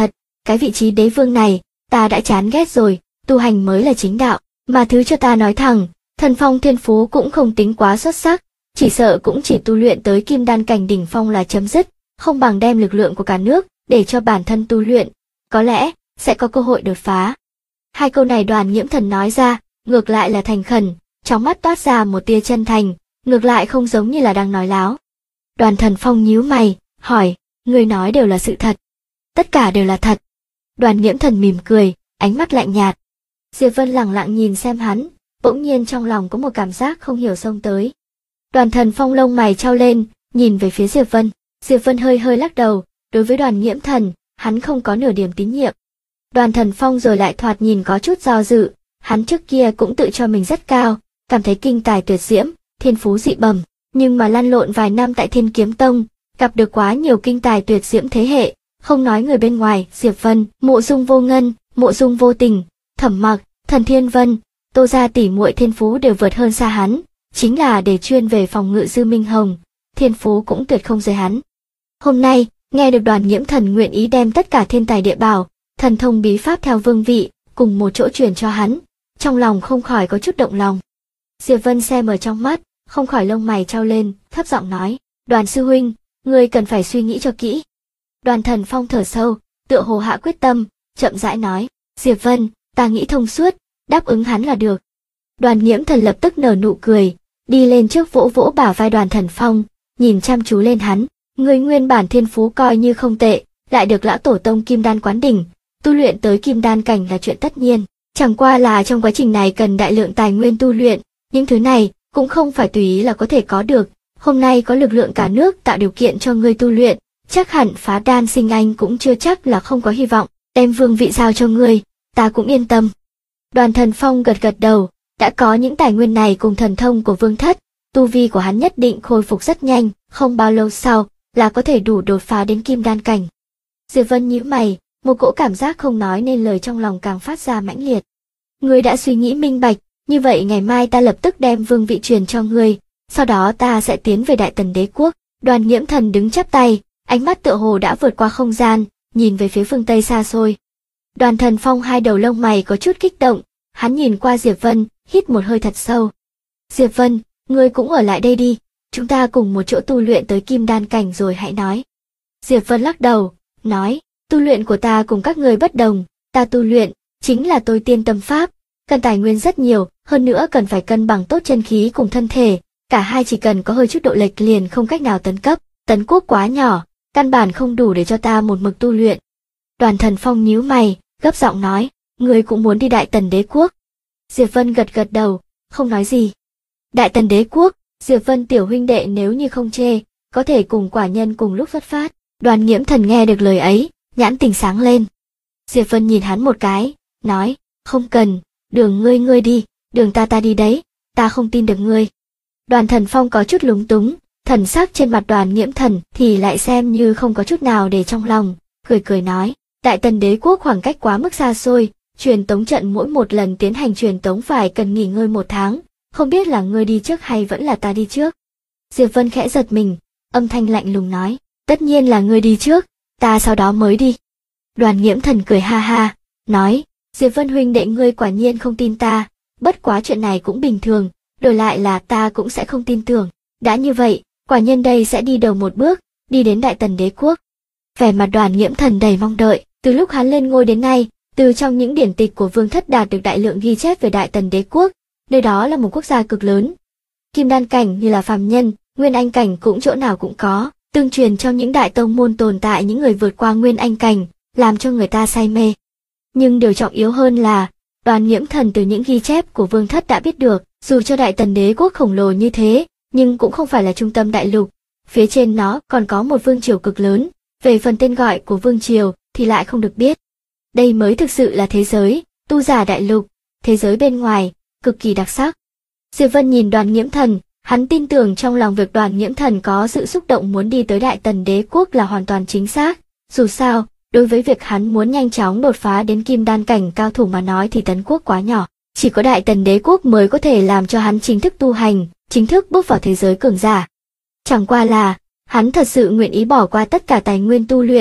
cái vị trí đế vương này, ta đã chán ghét rồi, tu hành mới là chính đạo, mà thứ cho ta nói thẳng, Thần Phong thiên phú cũng không tính quá xuất sắc, chỉ sợ cũng chỉ tu luyện tới kim đan cảnh đỉnh phong là chấm dứt, không bằng đem lực lượng của cả nước để cho bản thân tu luyện, có lẽ sẽ có cơ hội đột phá. Hai câu này Đoàn Nhiễm Thần nói ra, ngược lại là thành khẩn, trong mắt toát ra một tia chân thành, ngược lại không giống như là đang nói láo. Đoàn Thần Phong nhíu mày, hỏi, ngươi nói đều là sự thật. Tất cả đều là thật. Đoàn Nhiễm Thần mỉm cười, ánh mắt lạnh nhạt. Diệp Vân lẳng lặng nhìn xem hắn, bỗng nhiên trong lòng có một cảm giác không hiểu xông tới. Đoàn Thần Phong lông mày trao lên, nhìn về phía Diệp Vân. Diệp Vân hơi hơi lắc đầu, đối với Đoàn Nhiễm Thần, hắn không có nửa điểm tín nhiệm. Đoàn Thần Phong rồi lại thoạt nhìn có chút do dự, hắn trước kia cũng tự cho mình rất cao, cảm thấy kinh tài tuyệt diễm, thiên phú dị bẩm, nhưng mà lăn lộn vài năm tại Thiên Kiếm Tông, gặp được quá nhiều kinh tài tuyệt diễm thế hệ, không nói người bên ngoài, Diệp Vân, Mộ Dung Vô Ngân, Mộ Dung Vô Tình, Thẩm Mặc, Thần Thiên Vân, Tô gia tỷ muội thiên phú đều vượt hơn xa hắn, chính là để chuyên về phòng ngự Dư Minh Hồng, thiên phú cũng tuyệt không rời hắn. Hôm nay, nghe được Đoàn Nhiễm Thần nguyện ý đem tất cả thiên tài địa bảo, thần thông bí pháp theo vương vị, cùng một chỗ truyền cho hắn, trong lòng không khỏi có chút động lòng. Diệp Vân xem ở trong mắt, không khỏi lông mày trao lên, thấp giọng nói, Đoàn sư huynh, ngươi cần phải suy nghĩ cho kỹ. Đoàn Thần Phong thở sâu, tựa hồ hạ quyết tâm, chậm rãi nói, Diệp Vân, ta nghĩ thông suốt, đáp ứng hắn là được. Đoàn Nhiễm Thần lập tức nở nụ cười, đi lên trước vỗ vỗ bả vai Đoàn Thần Phong, nhìn chăm chú lên hắn, ngươi nguyên bản thiên phú coi như không tệ, lại được lão tổ tông Kim Đan quán đỉnh, tu luyện tới Kim Đan cảnh là chuyện tất nhiên, chẳng qua là trong quá trình này cần đại lượng tài nguyên tu luyện, những thứ này cũng không phải tùy ý là có thể có được. Hôm nay có lực lượng cả nước tạo điều kiện cho ngươi tu luyện, chắc hẳn phá đan sinh anh cũng chưa chắc là không có hy vọng, đem vương vị giao cho ngươi, ta cũng yên tâm. Đoàn Thần Phong gật gật đầu, đã có những tài nguyên này cùng thần thông của vương thất, tu vi của hắn nhất định khôi phục rất nhanh, không bao lâu sau là có thể đủ đột phá đến kim đan cảnh. Diệp Vân nhíu mày, một cỗ cảm giác không nói nên lời trong lòng càng phát ra mãnh liệt. Ngươi đã suy nghĩ minh bạch, như vậy ngày mai ta lập tức đem vương vị truyền cho ngươi, sau đó ta sẽ tiến về Đại Tần Đế quốc. Đoàn Nhiễm Thần đứng chắp tay, ánh mắt tựa hồ đã vượt qua không gian, nhìn về phía phương Tây xa xôi. Đoàn Thần Phong hai đầu lông mày có chút kích động, hắn nhìn qua Diệp Vân, hít một hơi thật sâu. Diệp Vân, ngươi cũng ở lại đây đi, chúng ta cùng một chỗ tu luyện tới kim đan cảnh rồi hãy nói. Diệp Vân lắc đầu, nói, tu luyện của ta cùng các ngươi bất đồng, ta tu luyện, chính là tôi tiên tâm pháp, cần tài nguyên rất nhiều, hơn nữa cần phải cân bằng tốt chân khí cùng thân thể, cả hai chỉ cần có hơi chút độ lệch liền không cách nào tấn cấp, Tấn Quốc quá nhỏ, căn bản không đủ để cho ta một mực tu luyện. Đoàn Thần Phong nhíu mày, gấp giọng nói, ngươi cũng muốn đi Đại Tần Đế quốc. Diệp Vân gật gật đầu, không nói gì. Đại Tần Đế quốc, Diệp Vân tiểu huynh đệ nếu như không chê, có thể cùng quả nhân cùng lúc xuất phát. Đoàn Nhiễm Thần nghe được lời ấy, nhãn tình sáng lên. Diệp Vân nhìn hắn một cái, nói, không cần, đường ngươi đi, đường ta đi đấy, ta không tin được ngươi. Đoàn Thần Phong có chút lúng túng, thần sắc trên mặt Đoàn Nhiễm Thần thì lại xem như không có chút nào để trong lòng, cười nói, Đại Tần Đế quốc khoảng cách quá mức xa xôi, truyền tống trận mỗi một lần tiến hành truyền tống phải cần nghỉ ngơi 1 tháng, không biết là ngươi đi trước hay vẫn là ta đi trước. Diệp Vân khẽ giật mình, âm thanh lạnh lùng nói, tất nhiên là ngươi đi trước, ta sau đó mới đi. Đoàn Nhiễm Thần cười ha ha, nói, Diệp Vân huynh đệ ngươi quả nhiên không tin ta, bất quá chuyện này cũng bình thường, đổi lại là ta cũng sẽ không tin tưởng, đã như vậy, quả nhân đây sẽ đi đầu một bước, đi đến Đại Tần Đế quốc. Vẻ mặt Đoàn Nhiễm Thần đầy mong đợi, từ lúc hắn lên ngôi đến nay, từ trong những điển tịch của vương thất đạt được đại lượng ghi chép về Đại Tần Đế quốc, nơi đó là một quốc gia cực lớn. Kim đan cảnh như là phàm nhân, nguyên anh cảnh cũng chỗ nào cũng có, tương truyền trong những đại tông môn tồn tại những người vượt qua nguyên anh cảnh, làm cho người ta say mê. Nhưng điều trọng yếu hơn là, Đoàn Nhiễm Thần từ những ghi chép của vương thất đã biết được, dù cho Đại Tần Đế quốc khổng lồ như thế, nhưng cũng không phải là trung tâm đại lục, phía trên nó còn có một vương triều cực lớn, về phần tên gọi của vương triều thì lại không được biết. Đây mới thực sự là thế giới, tu giả đại lục, thế giới bên ngoài, cực kỳ đặc sắc. Diệp Vân nhìn Đoàn Nhiễm Thần, hắn tin tưởng trong lòng việc Đoàn Nhiễm Thần có sự xúc động muốn đi tới Đại Tần Đế quốc là hoàn toàn chính xác, dù sao, đối với việc hắn muốn nhanh chóng đột phá đến kim đan cảnh cao thủ mà nói thì Tấn Quốc quá nhỏ, chỉ có Đại Tần Đế quốc mới có thể làm cho hắn chính thức tu hành, chính thức bước vào thế giới cường giả. Chẳng qua là, hắn thật sự nguyện ý bỏ qua tất cả tài nguyên tu luyện,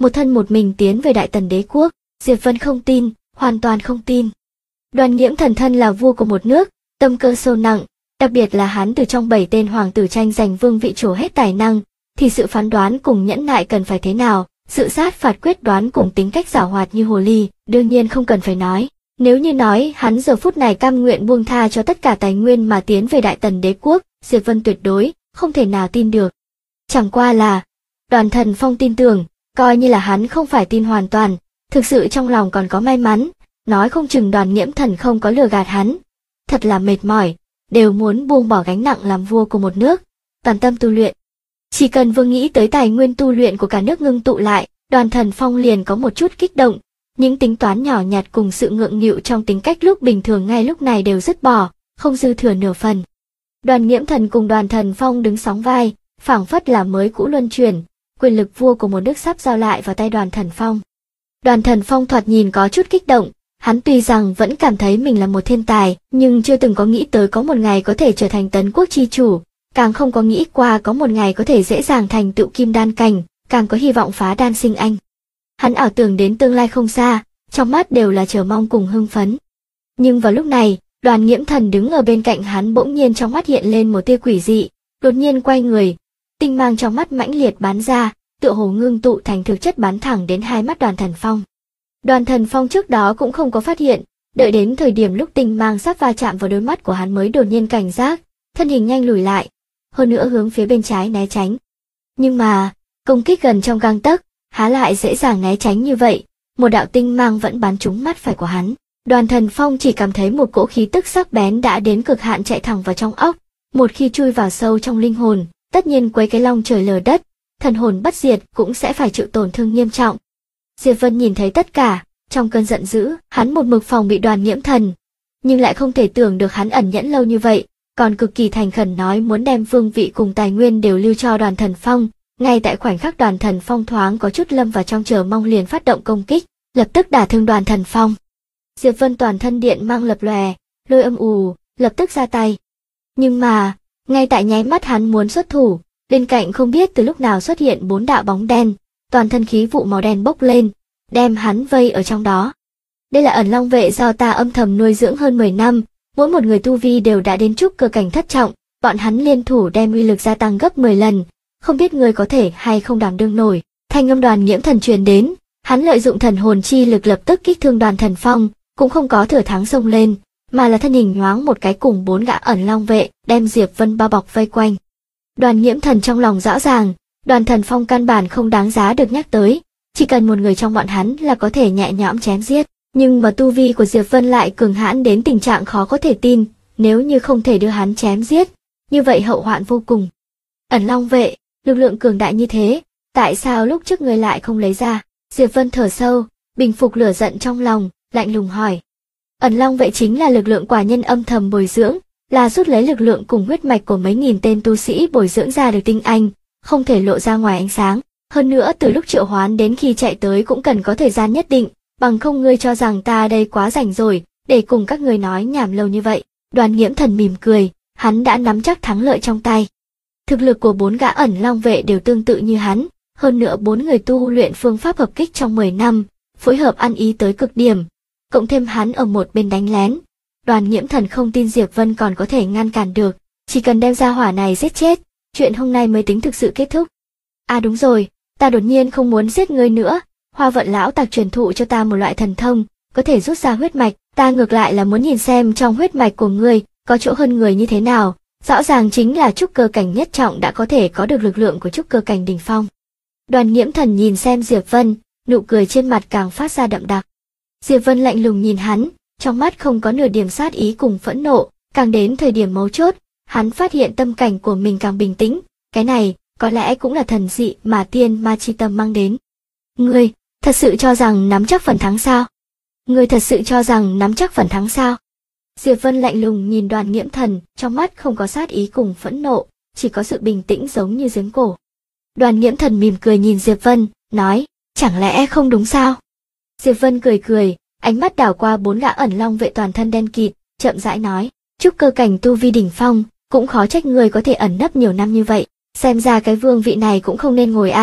một thân một mình tiến về Đại Tần đế quốc. Diệp Vân không tin, hoàn toàn không tin. Đoàn Nghiễm Thần thân là vua của một nước, tâm cơ sâu nặng, đặc biệt là hắn từ trong 7 tên hoàng tử tranh giành vương vị trổ hết tài năng, thì sự phán đoán cùng nhẫn nại cần phải thế nào, sự sát phạt quyết đoán cùng tính cách giảo hoạt như hồ ly, đương nhiên không cần phải nói. Nếu như nói hắn giờ phút này cam nguyện buông tha cho tất cả tài nguyên mà tiến về Đại Tần đế quốc, Diệp Vân tuyệt đối không thể nào tin được. Chẳng qua là Đoàn Thần Phong tin tưởng, coi như là hắn không phải tin hoàn toàn, thực sự trong lòng còn có may mắn, nói không chừng Đoàn Nghiễm Thần không có lừa gạt hắn. Thật là mệt mỏi, đều muốn buông bỏ gánh nặng làm vua của một nước, toàn tâm tu luyện. Chỉ cần vừa nghĩ tới tài nguyên tu luyện của cả nước ngưng tụ lại, Đoàn Thần Phong liền có một chút kích động, những tính toán nhỏ nhặt cùng sự ngượng nghịu trong tính cách lúc bình thường ngay lúc này đều dứt bỏ, không dư thừa nửa phần. Đoàn Nghiễm Thần cùng Đoàn Thần Phong đứng sóng vai, phảng phất là mới cũ luân chuyển, quyền lực vua của một nước sắp giao lại vào tay Đoàn Thần Phong. Đoàn Thần Phong thoạt nhìn có chút kích động, hắn tuy rằng vẫn cảm thấy mình là một thiên tài, nhưng chưa từng có nghĩ tới có một ngày có thể trở thành Tấn quốc chi chủ, càng không có nghĩ qua có một ngày có thể dễ dàng thành tựu kim đan cảnh, càng có hy vọng phá đan sinh anh. Hắn ảo tưởng đến tương lai không xa, trong mắt đều là chờ mong cùng hưng phấn. Nhưng vào lúc này, Đoàn Nghiễm Thần đứng ở bên cạnh hắn bỗng nhiên trong mắt hiện lên một tia quỷ dị, đột nhiên quay người, tinh mang trong mắt mãnh liệt bắn ra, tựa hồ ngưng tụ thành thực chất bắn thẳng đến hai mắt Đoàn Thần Phong. Đoàn Thần Phong trước đó cũng không có phát hiện, đợi đến thời điểm lúc tinh mang sắp va chạm vào đôi mắt của hắn mới đột nhiên cảnh giác, thân hình nhanh lùi lại, hơn nữa hướng phía bên trái né tránh. Nhưng mà, công kích gần trong gang tấc, há lại dễ dàng né tránh như vậy, một đạo tinh mang vẫn bắn trúng mắt phải của hắn. Đoàn Thần Phong chỉ cảm thấy một cỗ khí tức sắc bén đã đến cực hạn chạy thẳng vào trong óc, một khi chui vào sâu trong linh hồn, tất nhiên quấy cái long trời lở đất, thần hồn bất diệt cũng sẽ phải chịu tổn thương nghiêm trọng. Diệp Vân nhìn thấy tất cả, trong cơn giận dữ, hắn một mực phòng bị Đoàn Nghiễm Thần, nhưng lại không thể tưởng được hắn ẩn nhẫn lâu như vậy, còn cực kỳ thành khẩn nói muốn đem vương vị cùng tài nguyên đều lưu cho Đoàn Thần Phong. Ngay tại khoảnh khắc Đoàn Thần Phong thoáng có chút lâm vào trong chờ mong liền phát động công kích, lập tức đả thương Đoàn Thần Phong. Diệp Vân toàn thân điện mang lập lòe, lôi âm ù, lập tức ra tay. Nhưng mà, ngay tại nháy mắt hắn muốn xuất thủ, bên cạnh không biết từ lúc nào xuất hiện 4 đạo bóng đen, toàn thân khí vụ màu đen bốc lên, đem hắn vây ở trong đó. Đây là ẩn long vệ do ta âm thầm nuôi dưỡng hơn 10 năm, mỗi một người tu vi đều đã đến trúc cơ cảnh thất trọng, bọn hắn liên thủ đem uy lực gia tăng gấp 10 lần, không biết ngươi có thể hay không đảm đương nổi. Thanh âm Đoàn Nghiễm Thần truyền đến, hắn lợi dụng thần hồn chi lực lập tức kích thương Đoàn Thần Phong, cũng không có thừa thắng xông lên, mà là thân hình nhoáng một cái cùng 4 gã ẩn long vệ, đem Diệp Vân bao bọc vây quanh. Đoàn Nghiễm Thần trong lòng rõ ràng, Đoàn Thần Phong căn bản không đáng giá được nhắc tới, chỉ cần một người trong bọn hắn là có thể nhẹ nhõm chém giết, nhưng mà tu vi của Diệp Vân lại cường hãn đến tình trạng khó có thể tin, nếu như không thể đưa hắn chém giết, như vậy hậu hoạn vô cùng. Ẩn long vệ, lực lượng cường đại như thế, tại sao lúc trước người lại không lấy ra? Diệp Vân thở sâu, bình phục lửa giận trong lòng, lạnh lùng hỏi. Ẩn long vệ chính là lực lượng quả nhân âm thầm bồi dưỡng, là rút lấy lực lượng cùng huyết mạch của mấy nghìn tên tu sĩ bồi dưỡng ra được tinh anh, không thể lộ ra ngoài ánh sáng. Hơn nữa từ lúc triệu hoán đến khi chạy tới cũng cần có thời gian nhất định, bằng không ngươi cho rằng ta đây quá rảnh rồi, để cùng các ngươi nói nhảm lâu như vậy. Đoàn Nghiễm Thần mỉm cười, hắn đã nắm chắc thắng lợi trong tay. Thực lực của 4 gã ẩn long vệ đều tương tự như hắn, hơn nữa 4 người tu luyện phương pháp hợp kích trong 10 năm, phối hợp ăn ý tới cực điểm, cộng thêm hắn ở một bên đánh lén. Đoàn Nghiễm Thần không tin Diệp Vân còn có thể ngăn cản được, chỉ cần đem ra hỏa này giết chết, chuyện hôm nay mới tính thực sự kết thúc. À đúng rồi, ta đột nhiên không muốn giết ngươi nữa, Hoa Vận lão tặc truyền thụ cho ta một loại thần thông, có thể rút ra huyết mạch, ta ngược lại là muốn nhìn xem trong huyết mạch của ngươi có chỗ hơn người như thế nào, rõ ràng chính là trúc cơ cảnh nhất trọng đã có thể có được lực lượng của trúc cơ cảnh đỉnh phong. Đoàn Nghiễm Thần nhìn xem Diệp Vân, nụ cười trên mặt càng phát ra đậm đặc. Diệp Vân lạnh lùng nhìn hắn, trong mắt không có nửa điểm sát ý cùng phẫn nộ, càng đến thời điểm mấu chốt, hắn phát hiện tâm cảnh của mình càng bình tĩnh, cái này có lẽ cũng là thần dị mà tiên ma chi tâm mang đến. Ngươi, thật sự cho rằng nắm chắc phần thắng sao? Ngươi thật sự cho rằng nắm chắc phần thắng sao? Diệp Vân lạnh lùng nhìn Đoàn Nghiễm Thần, trong mắt không có sát ý cùng phẫn nộ, chỉ có sự bình tĩnh giống như giếng cổ. Đoàn Nghiễm Thần mỉm cười nhìn Diệp Vân, nói, chẳng lẽ không đúng sao? Diệp Vân cười cười, ánh mắt đảo qua 4 gã ẩn long vệ toàn thân đen kịt, chậm rãi nói, trúc cơ cảnh tu vi đỉnh phong, cũng khó trách người có thể ẩn nấp nhiều năm như vậy, xem ra cái vương vị này cũng không nên ngồi a.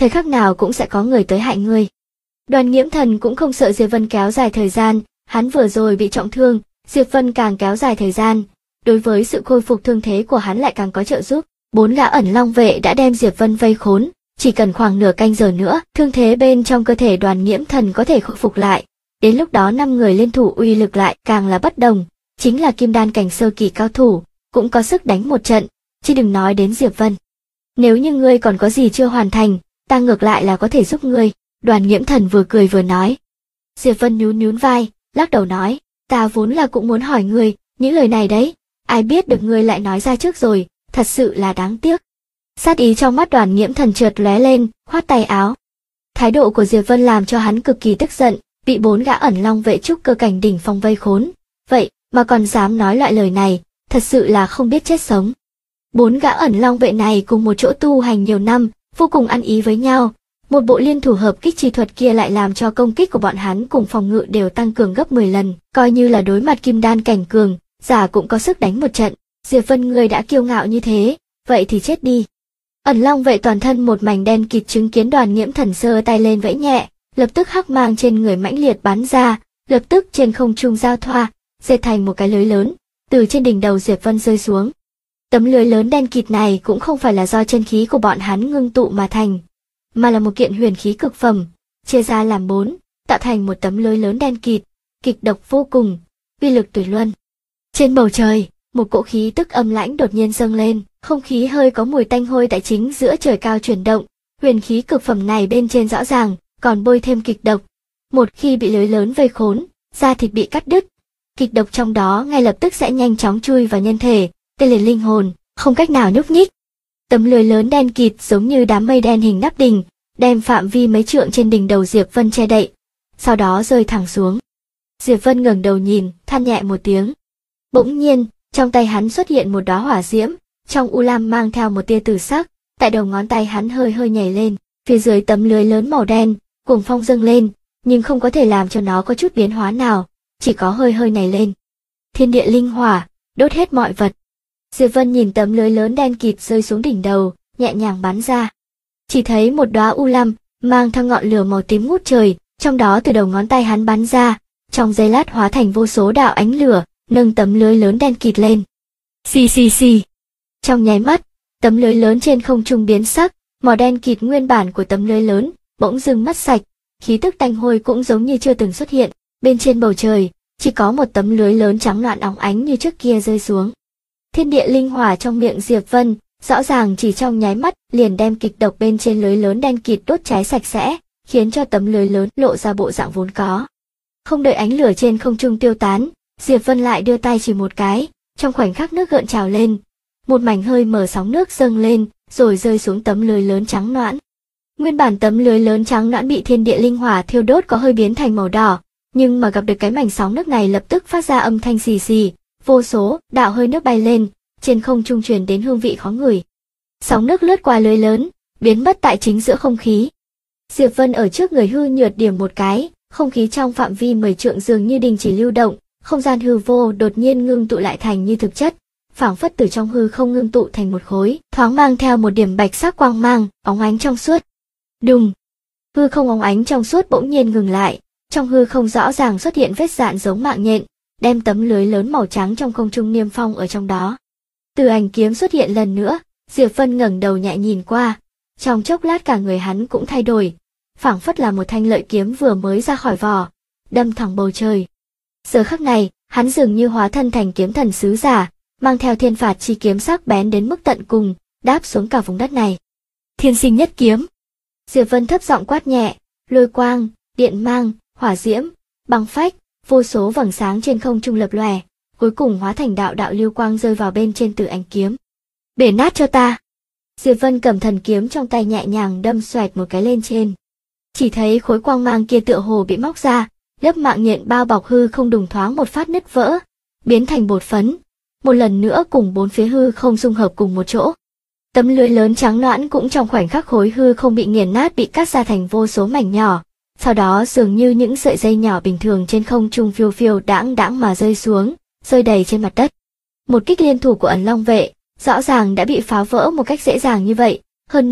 thời khắc nào cũng sẽ có người tới hại ngươi. Đoàn Nghiễm Thần cũng không sợ Diệp Vân kéo dài thời gian, hắn vừa rồi bị trọng thương, Diệp Vân càng kéo dài thời gian, đối với sự khôi phục thương thế của hắn lại càng có trợ giúp. 4 gã ẩn long vệ đã đem Diệp Vân vây khốn, chỉ cần khoảng nửa canh giờ nữa, thương thế bên trong cơ thể Đoàn Nghiễm Thần có thể khôi phục lại. Đến lúc đó 5 người liên thủ uy lực lại càng là bất đồng, chính là kim đan cảnh sơ kỳ cao thủ, cũng có sức đánh một trận, chứ đừng nói đến Diệp Vân. Nếu như ngươi còn có gì chưa hoàn thành, ta ngược lại là có thể giúp ngươi, Đoàn Nghiễm Thần vừa cười vừa nói. Diệp Vân nhún nhún vai, lắc đầu nói, ta vốn là cũng muốn hỏi ngươi, những lời này đấy, ai biết được ngươi lại nói ra trước rồi, thật sự là đáng tiếc. Sát ý trong mắt Đoàn Nghiễm Thần chợt lóe lên, khoát tay áo. Thái độ của Diệp Vân làm cho hắn cực kỳ tức giận, bị 4 gã ẩn long vệ trúc cơ cảnh đỉnh phong vây khốn, vậy mà còn dám nói loại lời này, thật sự là không biết chết sống. 4 gã ẩn long vệ này cùng một chỗ tu hành nhiều năm, vô cùng ăn ý với nhau, một bộ liên thủ hợp kích chi thuật kia lại làm cho công kích của bọn hắn cùng phòng ngự đều tăng cường gấp 10 lần, coi như là đối mặt kim đan cảnh cường, giả cũng có sức đánh một trận. Diệp Vân ngươi đã kiêu ngạo như thế, vậy thì chết đi. Ẩn long vệ toàn thân một mảnh đen kịt chứng kiến Đoàn Nghiễm Thần giơ tay lên vẫy nhẹ, lập tức hắc mang trên người mãnh liệt bắn ra, lập tức trên không trung giao thoa, dệt thành một cái lưới lớn, từ trên đỉnh đầu Diệp Vân rơi xuống. Tấm lưới lớn đen kịt này cũng không phải là do chân khí của bọn hắn ngưng tụ mà thành, mà là một kiện huyền khí cực phẩm, chia ra làm 4, tạo thành một tấm lưới lớn đen kịt, kịch độc vô cùng, uy lực tuyệt luân. Trên bầu trời, một cỗ khí tức âm lãnh đột nhiên dâng lên, không khí hơi có mùi tanh hôi tại chính giữa trời cao chuyển động, huyền khí cực phẩm này bên trên rõ ràng còn bôi thêm kịch độc. Một khi bị lưới lớn vây khốn, da thịt bị cắt đứt, kịch độc trong đó ngay lập tức sẽ nhanh chóng chui vào nhân thể, tê liệt linh hồn, không cách nào nhúc nhích. Tấm lưới lớn đen kịt giống như đám mây đen hình nắp đỉnh, đem phạm vi mấy trượng trên đỉnh đầu Diệp Vân che đậy, sau đó rơi thẳng xuống. Diệp Vân ngẩng đầu nhìn, than nhẹ một tiếng. Bỗng nhiên, trong tay hắn xuất hiện một đóa hỏa diễm, trong u lam mang theo một tia tử sắc, tại đầu ngón tay hắn hơi hơi nhảy lên, phía dưới tấm lưới lớn màu đen, cuồng phong dâng lên, nhưng không có thể làm cho nó có chút biến hóa nào, chỉ có hơi hơi nhảy lên. Thiên địa linh hỏa, đốt hết mọi vật. Diệp Vân nhìn tấm lưới lớn đen kịt rơi xuống đỉnh đầu, nhẹ nhàng bắn ra. Chỉ thấy một đóa u lam, mang theo ngọn lửa màu tím ngút trời, trong đó từ đầu ngón tay hắn bắn ra, trong giây lát hóa thành vô số đạo ánh lửa, nâng tấm lưới lớn đen kịt lên. Xì xì xì. Trong nháy mắt, tấm lưới lớn trên không trung biến sắc, màu đen kịt nguyên bản của tấm lưới lớn bỗng dưng mất sạch, khí tức tanh hôi cũng giống như chưa từng xuất hiện. Bên trên bầu trời, chỉ có một tấm lưới lớn trắng loạn óng ánh như trước kia rơi xuống. Thiên địa linh hỏa trong miệng Diệp Vân, rõ ràng chỉ trong nháy mắt liền đem kịch độc bên trên lưới lớn đen kịt đốt cháy sạch sẽ, khiến cho tấm lưới lớn lộ ra bộ dạng vốn có. Không đợi ánh lửa trên không trung tiêu tán, Diệp Vân lại đưa tay chỉ một cái, trong khoảnh khắc nước gợn trào lên, một mảnh hơi mở sóng nước dâng lên, rồi rơi xuống tấm lưới lớn trắng nõn. Nguyên bản tấm lưới lớn trắng nõn bị thiên địa linh hỏa thiêu đốt có hơi biến thành màu đỏ, nhưng mà gặp được cái mảnh sóng nước này lập tức phát ra âm thanh xì xì, vô số đạo hơi nước bay lên, trên không trung truyền đến hương vị khó ngửi. Sóng nước lướt qua lưới lớn, biến mất tại chính giữa không khí. Diệp Vân ở trước người hư nhược điểm một cái, không khí trong phạm vi 10 trượng dường như đình chỉ lưu động, không gian hư vô đột nhiên ngưng tụ lại thành như thực chất, phảng phất từ trong hư không ngưng tụ thành một khối, thoáng mang theo một điểm bạch sắc quang mang, óng ánh trong suốt. Đùng! Hư không óng ánh trong suốt bỗng nhiên ngừng lại, trong hư không rõ ràng xuất hiện vết dạn giống mạng nhện, đem tấm lưới lớn màu trắng trong không trung niêm phong ở trong đó. Từ ảnh kiếm xuất hiện lần nữa, Diệp Vân ngẩng đầu nhẹ nhìn qua, trong chốc lát cả người hắn cũng thay đổi, phảng phất là một thanh lợi kiếm vừa mới ra khỏi vỏ, đâm thẳng bầu trời. Giờ khắc này, hắn dường như hóa thân thành kiếm thần sứ giả, mang theo thiên phạt chi kiếm sắc bén đến mức tận cùng, đáp xuống cả vùng đất này. Thiên sinh nhất kiếm. Diệp Vân thấp giọng quát nhẹ, lôi quang, điện mang, hỏa diễm, băng phách, vô số vầng sáng trên không trung lập lòe, cuối cùng hóa thành đạo đạo lưu quang rơi vào bên trên Tử Ảnh kiếm. Bể nát cho ta. Diệp Vân cầm thần kiếm trong tay nhẹ nhàng đâm xoẹt một cái lên trên. Chỉ thấy khối quang mang kia tựa hồ bị móc ra, lớp mạng nhện bao bọc hư không đùng thoáng một phát nứt vỡ, biến thành bột phấn, một lần nữa cùng bốn phía hư không dung hợp cùng một chỗ. Tấm lưới lớn trắng nõn cũng trong khoảnh khắc khối hư không bị nghiền nát bị cắt ra thành vô số mảnh nhỏ, sau đó dường như những sợi dây nhỏ bình thường trên không trung phiêu phiêu đãng đãng mà rơi xuống, rơi đầy trên mặt đất. Một kích liên thủ của Ẩn Long vệ, rõ ràng đã bị phá vỡ một cách dễ dàng như vậy, hơn nữa,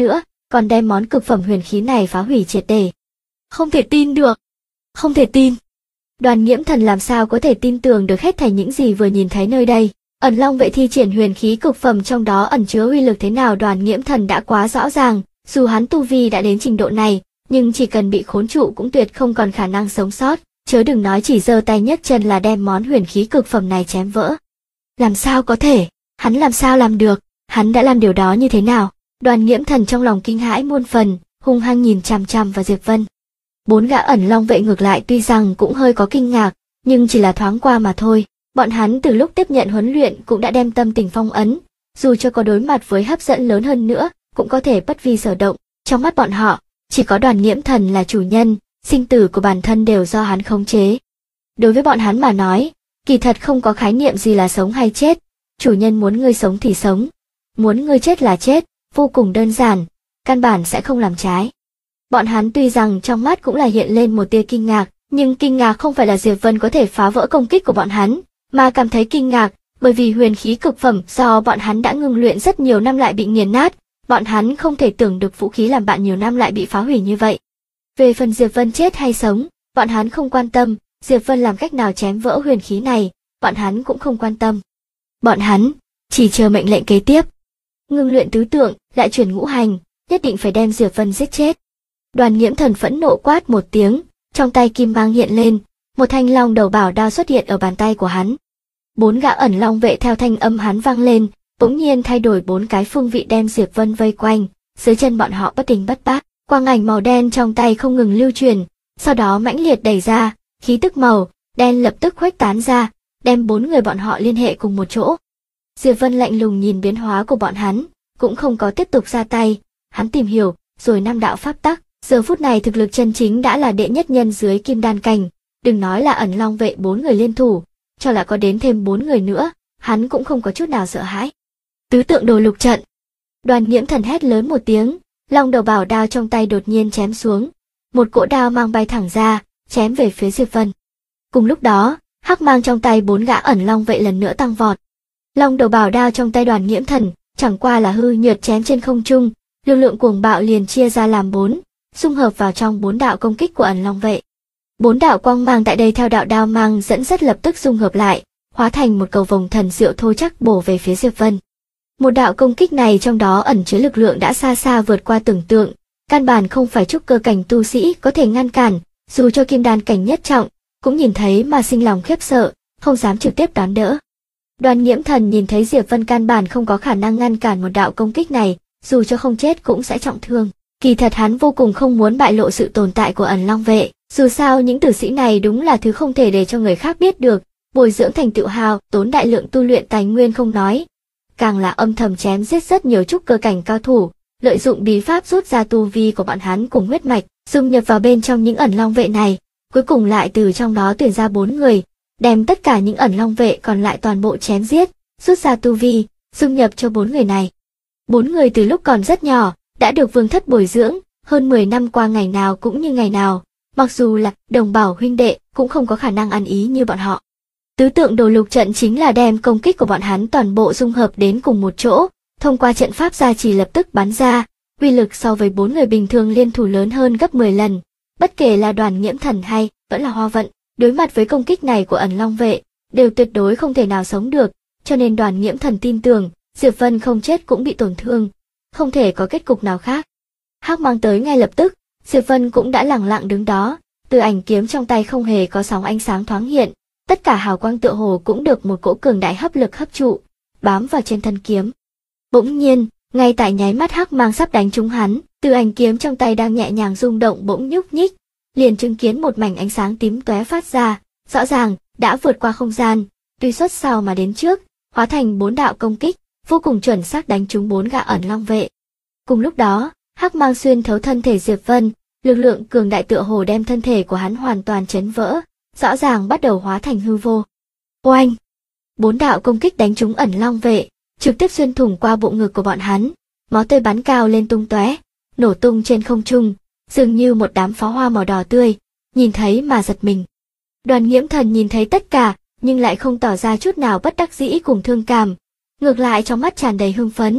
còn đem món cực phẩm huyền khí này phá hủy triệt để. Không thể tin được. Không thể tin. Đoàn Nghiễm Thần làm sao có thể tin tưởng được hết thảy những gì vừa nhìn thấy nơi đây. Ẩn Long vệ thi triển huyền khí cực phẩm trong đó ẩn chứa uy lực thế nào Đoàn Nghiễm Thần đã quá rõ ràng, dù hắn tu vi đã đến trình độ này, nhưng chỉ cần bị khốn trụ cũng tuyệt không còn khả năng sống sót, chớ đừng nói chỉ giơ tay nhấc chân là đem món huyền khí cực phẩm này chém vỡ. Làm sao có thể? Hắn làm sao làm được? Hắn đã làm điều đó như thế nào? Đoàn Nghiễm Thần trong lòng kinh hãi muôn phần, hung hăng nhìn chằm chằm vào Diệp Vân. 4 gã Ẩn Long vệ ngược lại tuy rằng cũng hơi có kinh ngạc, nhưng chỉ là thoáng qua mà thôi. Bọn hắn từ lúc tiếp nhận huấn luyện cũng đã đem tâm tình phong ấn, dù cho có đối mặt với hấp dẫn lớn hơn nữa, cũng có thể bất vi sở động. Trong mắt bọn họ, chỉ có Đoàn Nghiễm Thần là chủ nhân, sinh tử của bản thân đều do hắn khống chế. Đối với bọn hắn mà nói, kỳ thật không có khái niệm gì là sống hay chết, chủ nhân muốn ngươi sống thì sống, muốn ngươi chết là chết, vô cùng đơn giản, căn bản sẽ không làm trái. Bọn hắn tuy rằng trong mắt cũng là hiện lên một tia kinh ngạc, nhưng kinh ngạc không phải là Diệp Vân có thể phá vỡ công kích của bọn hắn, mà cảm thấy kinh ngạc bởi vì huyền khí cực phẩm do bọn hắn đã ngưng luyện rất nhiều năm lại bị nghiền nát, bọn hắn không thể tưởng được vũ khí làm bạn nhiều năm lại bị phá hủy như vậy. Về phần Diệp Vân chết hay sống, bọn hắn không quan tâm, Diệp Vân làm cách nào chém vỡ huyền khí này, bọn hắn cũng không quan tâm. Bọn hắn chỉ chờ mệnh lệnh kế tiếp. Ngưng luyện tứ tượng, lại chuyển ngũ hành, nhất định phải đem Diệp Vân giết chết. Đoàn Nghiễm Thần phẫn nộ quát một tiếng, trong tay kim mang hiện lên, một thanh long đầu bảo đao xuất hiện ở bàn tay của hắn. 4 gã Ẩn Long vệ theo thanh âm hắn vang lên, bỗng nhiên thay đổi 4 cái phương vị đem Diệp Vân vây quanh, dưới chân bọn họ bất đình bất bát, quang ảnh màu đen trong tay không ngừng lưu truyền, sau đó mãnh liệt đẩy ra, khí tức màu đen lập tức khuếch tán ra, đem 4 người bọn họ liên hệ cùng một chỗ. Diệp Vân lạnh lùng nhìn biến hóa của bọn hắn, cũng không có tiếp tục ra tay, hắn tìm hiểu rồi 5 đạo pháp tắc, giờ phút này thực lực chân chính đã là đệ nhất nhân dưới kim đan cảnh, đừng nói là Ẩn Long vệ 4 người liên thủ, cho là có đến thêm 4 người nữa, hắn cũng không có chút nào sợ hãi. Tứ tượng đồ lục trận. Đoàn Nghiễm Thần hét lớn một tiếng, long đầu bảo đao trong tay đột nhiên chém xuống, một cỗ đao mang bay thẳng ra, chém về phía Diệp Vân. Cùng lúc đó, hắc mang trong tay 4 gã Ẩn Long vệ lần nữa tăng vọt. Long đầu bảo đao trong tay Đoàn Nghiễm Thần chẳng qua là hư nhược chém trên không trung, lực lượng cuồng bạo liền chia ra làm 4, xung hợp vào trong 4 đạo công kích của Ẩn Long vệ. 4 đạo quang mang tại đây theo đạo đao mang dẫn dắt lập tức xung hợp lại, hóa thành một cầu vồng thần diệu thô chắc bổ về phía Diệp Vân. Một đạo công kích này trong đó ẩn chứa lực lượng đã xa xa vượt qua tưởng tượng, căn bản không phải trúc cơ cảnh tu sĩ có thể ngăn cản, dù cho kim đan cảnh nhất trọng, cũng nhìn thấy mà sinh lòng khiếp sợ, không dám trực tiếp đón đỡ. Đoàn Nghiễm Thần nhìn thấy Diệp Vân căn bản không có khả năng ngăn cản một đạo công kích này, dù cho không chết cũng sẽ trọng thương. Kỳ thật hắn vô cùng không muốn bại lộ sự tồn tại của Ẩn Long vệ, dù sao những tử sĩ này đúng là thứ không thể để cho người khác biết được, bồi dưỡng thành tựu hào, tốn đại lượng tu luyện tài nguyên không nói, càng là âm thầm chém giết rất nhiều trúc cơ cảnh cao thủ, lợi dụng bí pháp rút ra tu vi của bọn hắn cùng huyết mạch, dung nhập vào bên trong những Ẩn Long vệ này, cuối cùng lại từ trong đó tuyển ra 4 người, đem tất cả những Ẩn Long vệ còn lại toàn bộ chém giết, rút ra tu vi, dung nhập cho 4 người này. 4 người từ lúc còn rất nhỏ, đã được vương thất bồi dưỡng, hơn 10 năm qua ngày nào cũng như ngày nào, mặc dù là đồng bào huynh đệ cũng không có khả năng ăn ý như bọn họ. Tứ tượng đồ lục trận chính là đem công kích của bọn hắn toàn bộ dung hợp đến cùng một chỗ, thông qua trận pháp gia trì lập tức bắn ra, uy lực so với 4 người bình thường liên thủ lớn hơn gấp 10 lần, bất kể là Đoàn Nghiễm Thần hay vẫn là Hoa Vận, đối mặt với công kích này của Ẩn Long vệ, đều tuyệt đối không thể nào sống được, cho nên Đoàn Nghiễm Thần tin tưởng, Diệp Vân không chết cũng bị tổn thương, không thể có kết cục nào khác. Hắc mang tới ngay lập tức, Diệp Vân cũng đã lẳng lặng đứng đó, từ ảnh kiếm trong tay không hề có sóng ánh sáng thoáng hiện, tất cả hào quang tựa hồ cũng được một cỗ cường đại hấp lực hấp trụ, bám vào trên thân kiếm. Bỗng nhiên, ngay tại nháy mắt hắc mang sắp đánh trúng hắn, từ ảnh kiếm trong tay đang nhẹ nhàng rung động bỗng nhúc nhích, liền chứng kiến một mảnh ánh sáng tím tóe phát ra, rõ ràng đã vượt qua không gian, tuy xuất sao mà đến trước, hóa thành 4 đạo công kích, vô cùng chuẩn xác đánh trúng 4 gã Ẩn Long vệ. Cùng lúc đó, hắc mang xuyên thấu thân thể Diệp Vân, lực lượng cường đại tựa hồ đem thân thể của hắn hoàn toàn chấn vỡ, rõ ràng bắt đầu hóa thành hư vô. Oanh! 4 đạo công kích đánh trúng Ẩn Long vệ, trực tiếp xuyên thủng qua bụng ngực của bọn hắn, máu tươi bắn cao lên tung tóe, nổ tung trên không trung, dường như một đám pháo hoa màu đỏ tươi, nhìn thấy mà giật mình. Đoàn Nghiễm Thần nhìn thấy tất cả, nhưng lại không tỏ ra chút nào bất đắc dĩ cùng thương cảm, ngược lại trong mắt tràn đầy hưng phấn,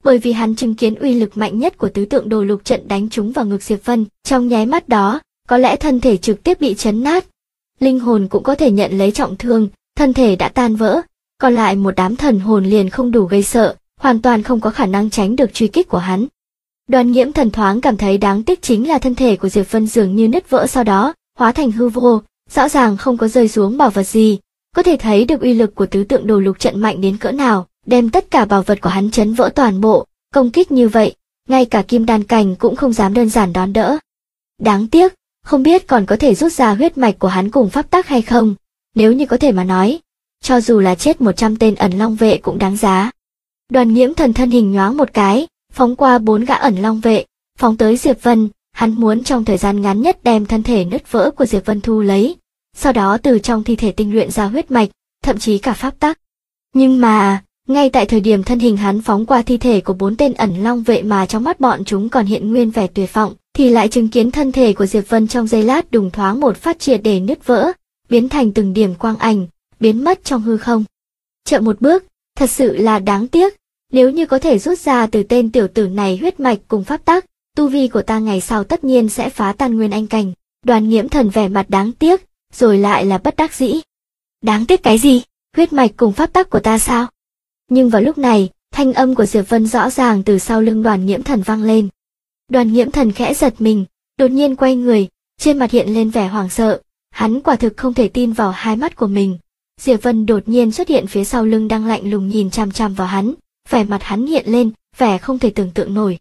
bởi vì hắn chứng kiến uy lực mạnh nhất của tứ tượng đồ lục trận đánh trúng vào ngực Diệp Vân. Trong nháy mắt đó, có lẽ thân thể trực tiếp bị chấn nát, linh hồn cũng có thể nhận lấy trọng thương, thân thể đã tan vỡ, còn lại một đám thần hồn liền không đủ gây sợ, hoàn toàn không có khả năng tránh được truy kích của hắn. Đoàn Nghiễm Thần thoáng cảm thấy đáng tiếc chính là thân thể của Diệp Vân dường như nứt vỡ sau đó, hóa thành hư vô, rõ ràng không có rơi xuống bảo vật gì, có thể thấy được uy lực của tứ tượng đồ lục trận mạnh đến cỡ nào, đem tất cả bảo vật của hắn chấn vỡ toàn bộ, công kích như vậy, ngay cả kim đan cảnh cũng không dám đơn giản đón đỡ. Đáng tiếc, không biết còn có thể rút ra huyết mạch của hắn cùng pháp tắc hay không, nếu như có thể mà nói, cho dù là chết 100 tên ẩn long vệ cũng đáng giá. Đoàn Nghiễm Thần thân hình nhoáng một cái, phóng qua 4 gã ẩn long vệ, phóng tới Diệp Vân, hắn muốn trong thời gian ngắn nhất đem thân thể nứt vỡ của Diệp Vân thu lấy, sau đó từ trong thi thể tinh luyện ra huyết mạch, thậm chí cả pháp tắc. Nhưng mà, ngay tại thời điểm thân hình hắn phóng qua thi thể của 4 tên ẩn long vệ mà trong mắt bọn chúng còn hiện nguyên vẻ tuyệt vọng, thì lại chứng kiến thân thể của Diệp Vân trong giây lát đùng thoáng một phát triệt để nứt vỡ, biến thành từng điểm quang ảnh, biến mất trong hư không. Chậm một bước, thật sự là đáng tiếc, nếu như có thể rút ra từ tên tiểu tử này huyết mạch cùng pháp tắc, tu vi của ta ngày sau tất nhiên sẽ phá tan nguyên anh cảnh. Đoàn Nghiễm Thần vẻ mặt đáng tiếc, rồi lại là bất đắc dĩ. Đáng tiếc cái gì? Huyết mạch cùng pháp tắc của ta sao? Nhưng vào lúc này, thanh âm của Diệp Vân rõ ràng từ sau lưng Đoàn Nghiễm Thần vang lên. Đoàn Nghiễm Thần khẽ giật mình, đột nhiên quay người, trên mặt hiện lên vẻ hoảng sợ, hắn quả thực không thể tin vào hai mắt của mình. Diệp Vân đột nhiên xuất hiện phía sau lưng đang lạnh lùng nhìn chằm chằm vào hắn, vẻ mặt hắn hiện lên, vẻ không thể tưởng tượng nổi.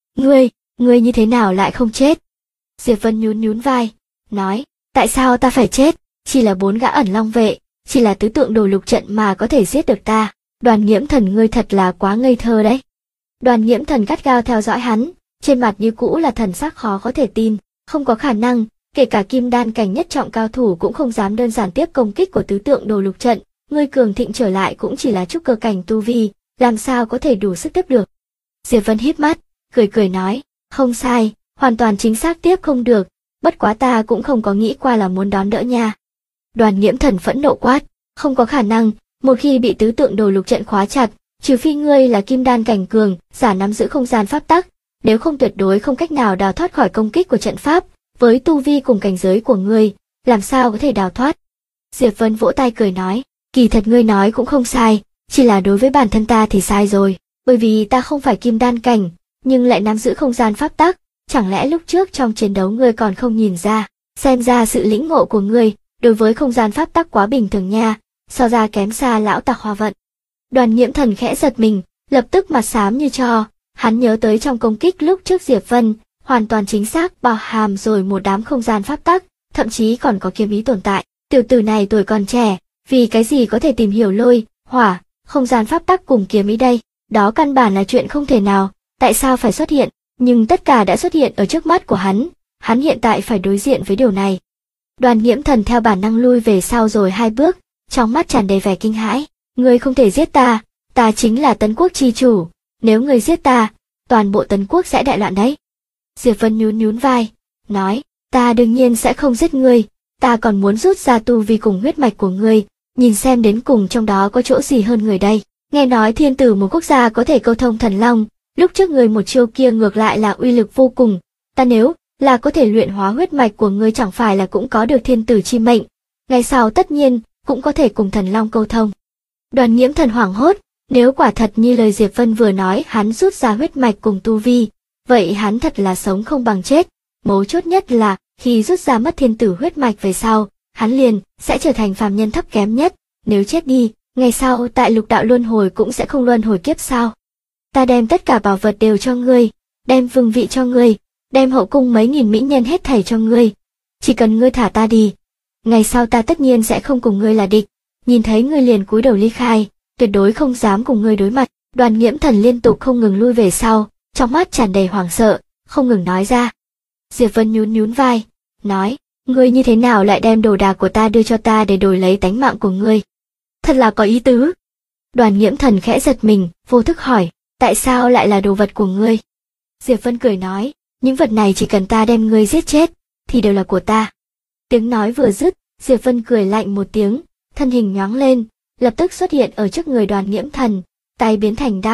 Ngươi như thế nào lại không chết? Diệp Vân nhún vai, nói, tại sao ta phải chết? Chỉ là 4 gã ẩn long vệ, chỉ là tứ tượng đồ lục trận mà có thể giết được ta. Đoàn Nghiễm Thần ngươi thật là quá ngây thơ đấy. Đoàn Nghiễm Thần gắt gao theo dõi hắn, trên mặt như cũ là thần sắc khó có thể tin, không có khả năng, kể cả kim đan cảnh nhất trọng cao thủ cũng không dám đơn giản tiếp công kích của tứ tượng đồ lục trận, ngươi cường thịnh trở lại cũng chỉ là trúc cơ cảnh tu vi, làm sao có thể đủ sức tiếp được. Diệp Vân híp mắt, cười nói, không sai, hoàn toàn chính xác tiếp không được, bất quá ta cũng không có nghĩ qua là muốn đón đỡ nha. Đoàn Nghiễm Thần phẫn nộ quát, không có khả năng, một khi bị tứ tượng đồ lục trận khóa chặt, trừ phi ngươi là kim đan cảnh cường, giả nắm giữ không gian pháp tắc, nếu không tuyệt đối không cách nào đào thoát khỏi công kích của trận pháp, với tu vi cùng cảnh giới của ngươi, làm sao có thể đào thoát. Diệp Vân vỗ tay cười nói, kỳ thật ngươi nói cũng không sai, chỉ là đối với bản thân ta thì sai rồi, bởi vì ta không phải kim đan cảnh, nhưng lại nắm giữ không gian pháp tắc, chẳng lẽ lúc trước trong chiến đấu ngươi còn không nhìn ra, xem ra sự lĩnh ngộ của ngươi đối với không gian pháp tắc quá bình thường nha, so ra kém xa lão tặc Hoa Vận. Đoàn Nghiễm Thần khẽ giật mình, lập tức mặt xám như tro, hắn nhớ tới trong công kích lúc trước Diệp Vân, hoàn toàn chính xác bao hàm rồi một đám không gian pháp tắc, thậm chí còn có kiếm ý tồn tại. Tiểu tử này tuổi còn trẻ, vì cái gì có thể tìm hiểu lôi, hỏa, không gian pháp tắc cùng kiếm ý đây, đó căn bản là chuyện không thể nào, tại sao phải xuất hiện, nhưng tất cả đã xuất hiện ở trước mắt của hắn hiện tại phải đối diện với điều này. Đoàn Nghiễm Thần theo bản năng lui về sau rồi 2 bước, trong mắt tràn đầy vẻ kinh hãi, ngươi không thể giết ta, ta chính là Tấn Quốc chi chủ, nếu ngươi giết ta, toàn bộ Tấn Quốc sẽ đại loạn đấy. Diệp Vân nhún vai, nói, ta đương nhiên sẽ không giết ngươi, ta còn muốn rút ra tu vi cùng huyết mạch của ngươi, nhìn xem đến cùng trong đó có chỗ gì hơn người đây. Nghe nói thiên tử một quốc gia có thể câu thông thần long, lúc trước ngươi một chiêu kia ngược lại là uy lực vô cùng, ta nếu là có thể luyện hóa huyết mạch của ngươi chẳng phải là cũng có được thiên tử chi mệnh, ngày sau tất nhiên cũng có thể cùng thần long câu thông. Đoàn Nghiễm Thần hoảng hốt, nếu quả thật như lời Diệp Vân vừa nói hắn rút ra huyết mạch cùng tu vi, vậy hắn thật là sống không bằng chết, mấu chốt nhất là khi rút ra mất thiên tử huyết mạch về sau, hắn liền sẽ trở thành phàm nhân thấp kém nhất, nếu chết đi, ngày sau tại lục đạo luân hồi cũng sẽ không luân hồi kiếp sao. Ta đem tất cả bảo vật đều cho ngươi, đem vương vị cho ngươi, đem hậu cung mấy nghìn mỹ nhân hết thảy cho ngươi, chỉ cần ngươi thả ta đi, ngày sau ta tất nhiên sẽ không cùng ngươi là địch, nhìn thấy ngươi liền cúi đầu ly khai, tuyệt đối không dám cùng ngươi đối mặt. Đoàn Nghiễm Thần liên tục không ngừng lui về sau, trong mắt tràn đầy hoảng sợ, không ngừng nói ra. Diệp Vân nhún vai, nói, ngươi như thế nào lại đem đồ đạc của ta đưa cho ta để đổi lấy tánh mạng của ngươi? Thật là có ý tứ. Đoàn Nghiễm Thần khẽ giật mình, vô thức hỏi, tại sao lại là đồ vật của ngươi? Diệp Vân cười nói, những vật này chỉ cần ta đem ngươi giết chết, thì đều là của ta. Tiếng nói vừa dứt, Diệp Vân cười lạnh một tiếng, thân hình nhoáng lên, lập tức xuất hiện ở trước người Đoàn Nghiễm Thần, tay biến thành đao,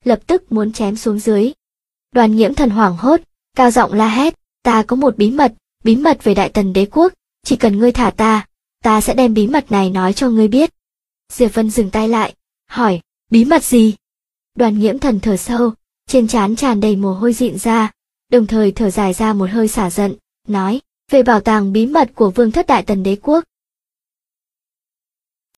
lập tức muốn chém xuống dưới. Đoàn Nghiễm Thần hoảng hốt, cao giọng la hét, ta có một bí mật về Đại Tần đế quốc, chỉ cần ngươi thả ta sẽ đem bí mật này nói cho ngươi biết. Diệp Vân dừng tay lại, hỏi, bí mật gì? Đoàn Nghiễm Thần thở sâu, trên trán tràn đầy mồ hôi dịn ra, đồng thời thở dài ra một hơi xả giận, nói, về bảo tàng bí mật của Vương thất Đại Tần đế quốc,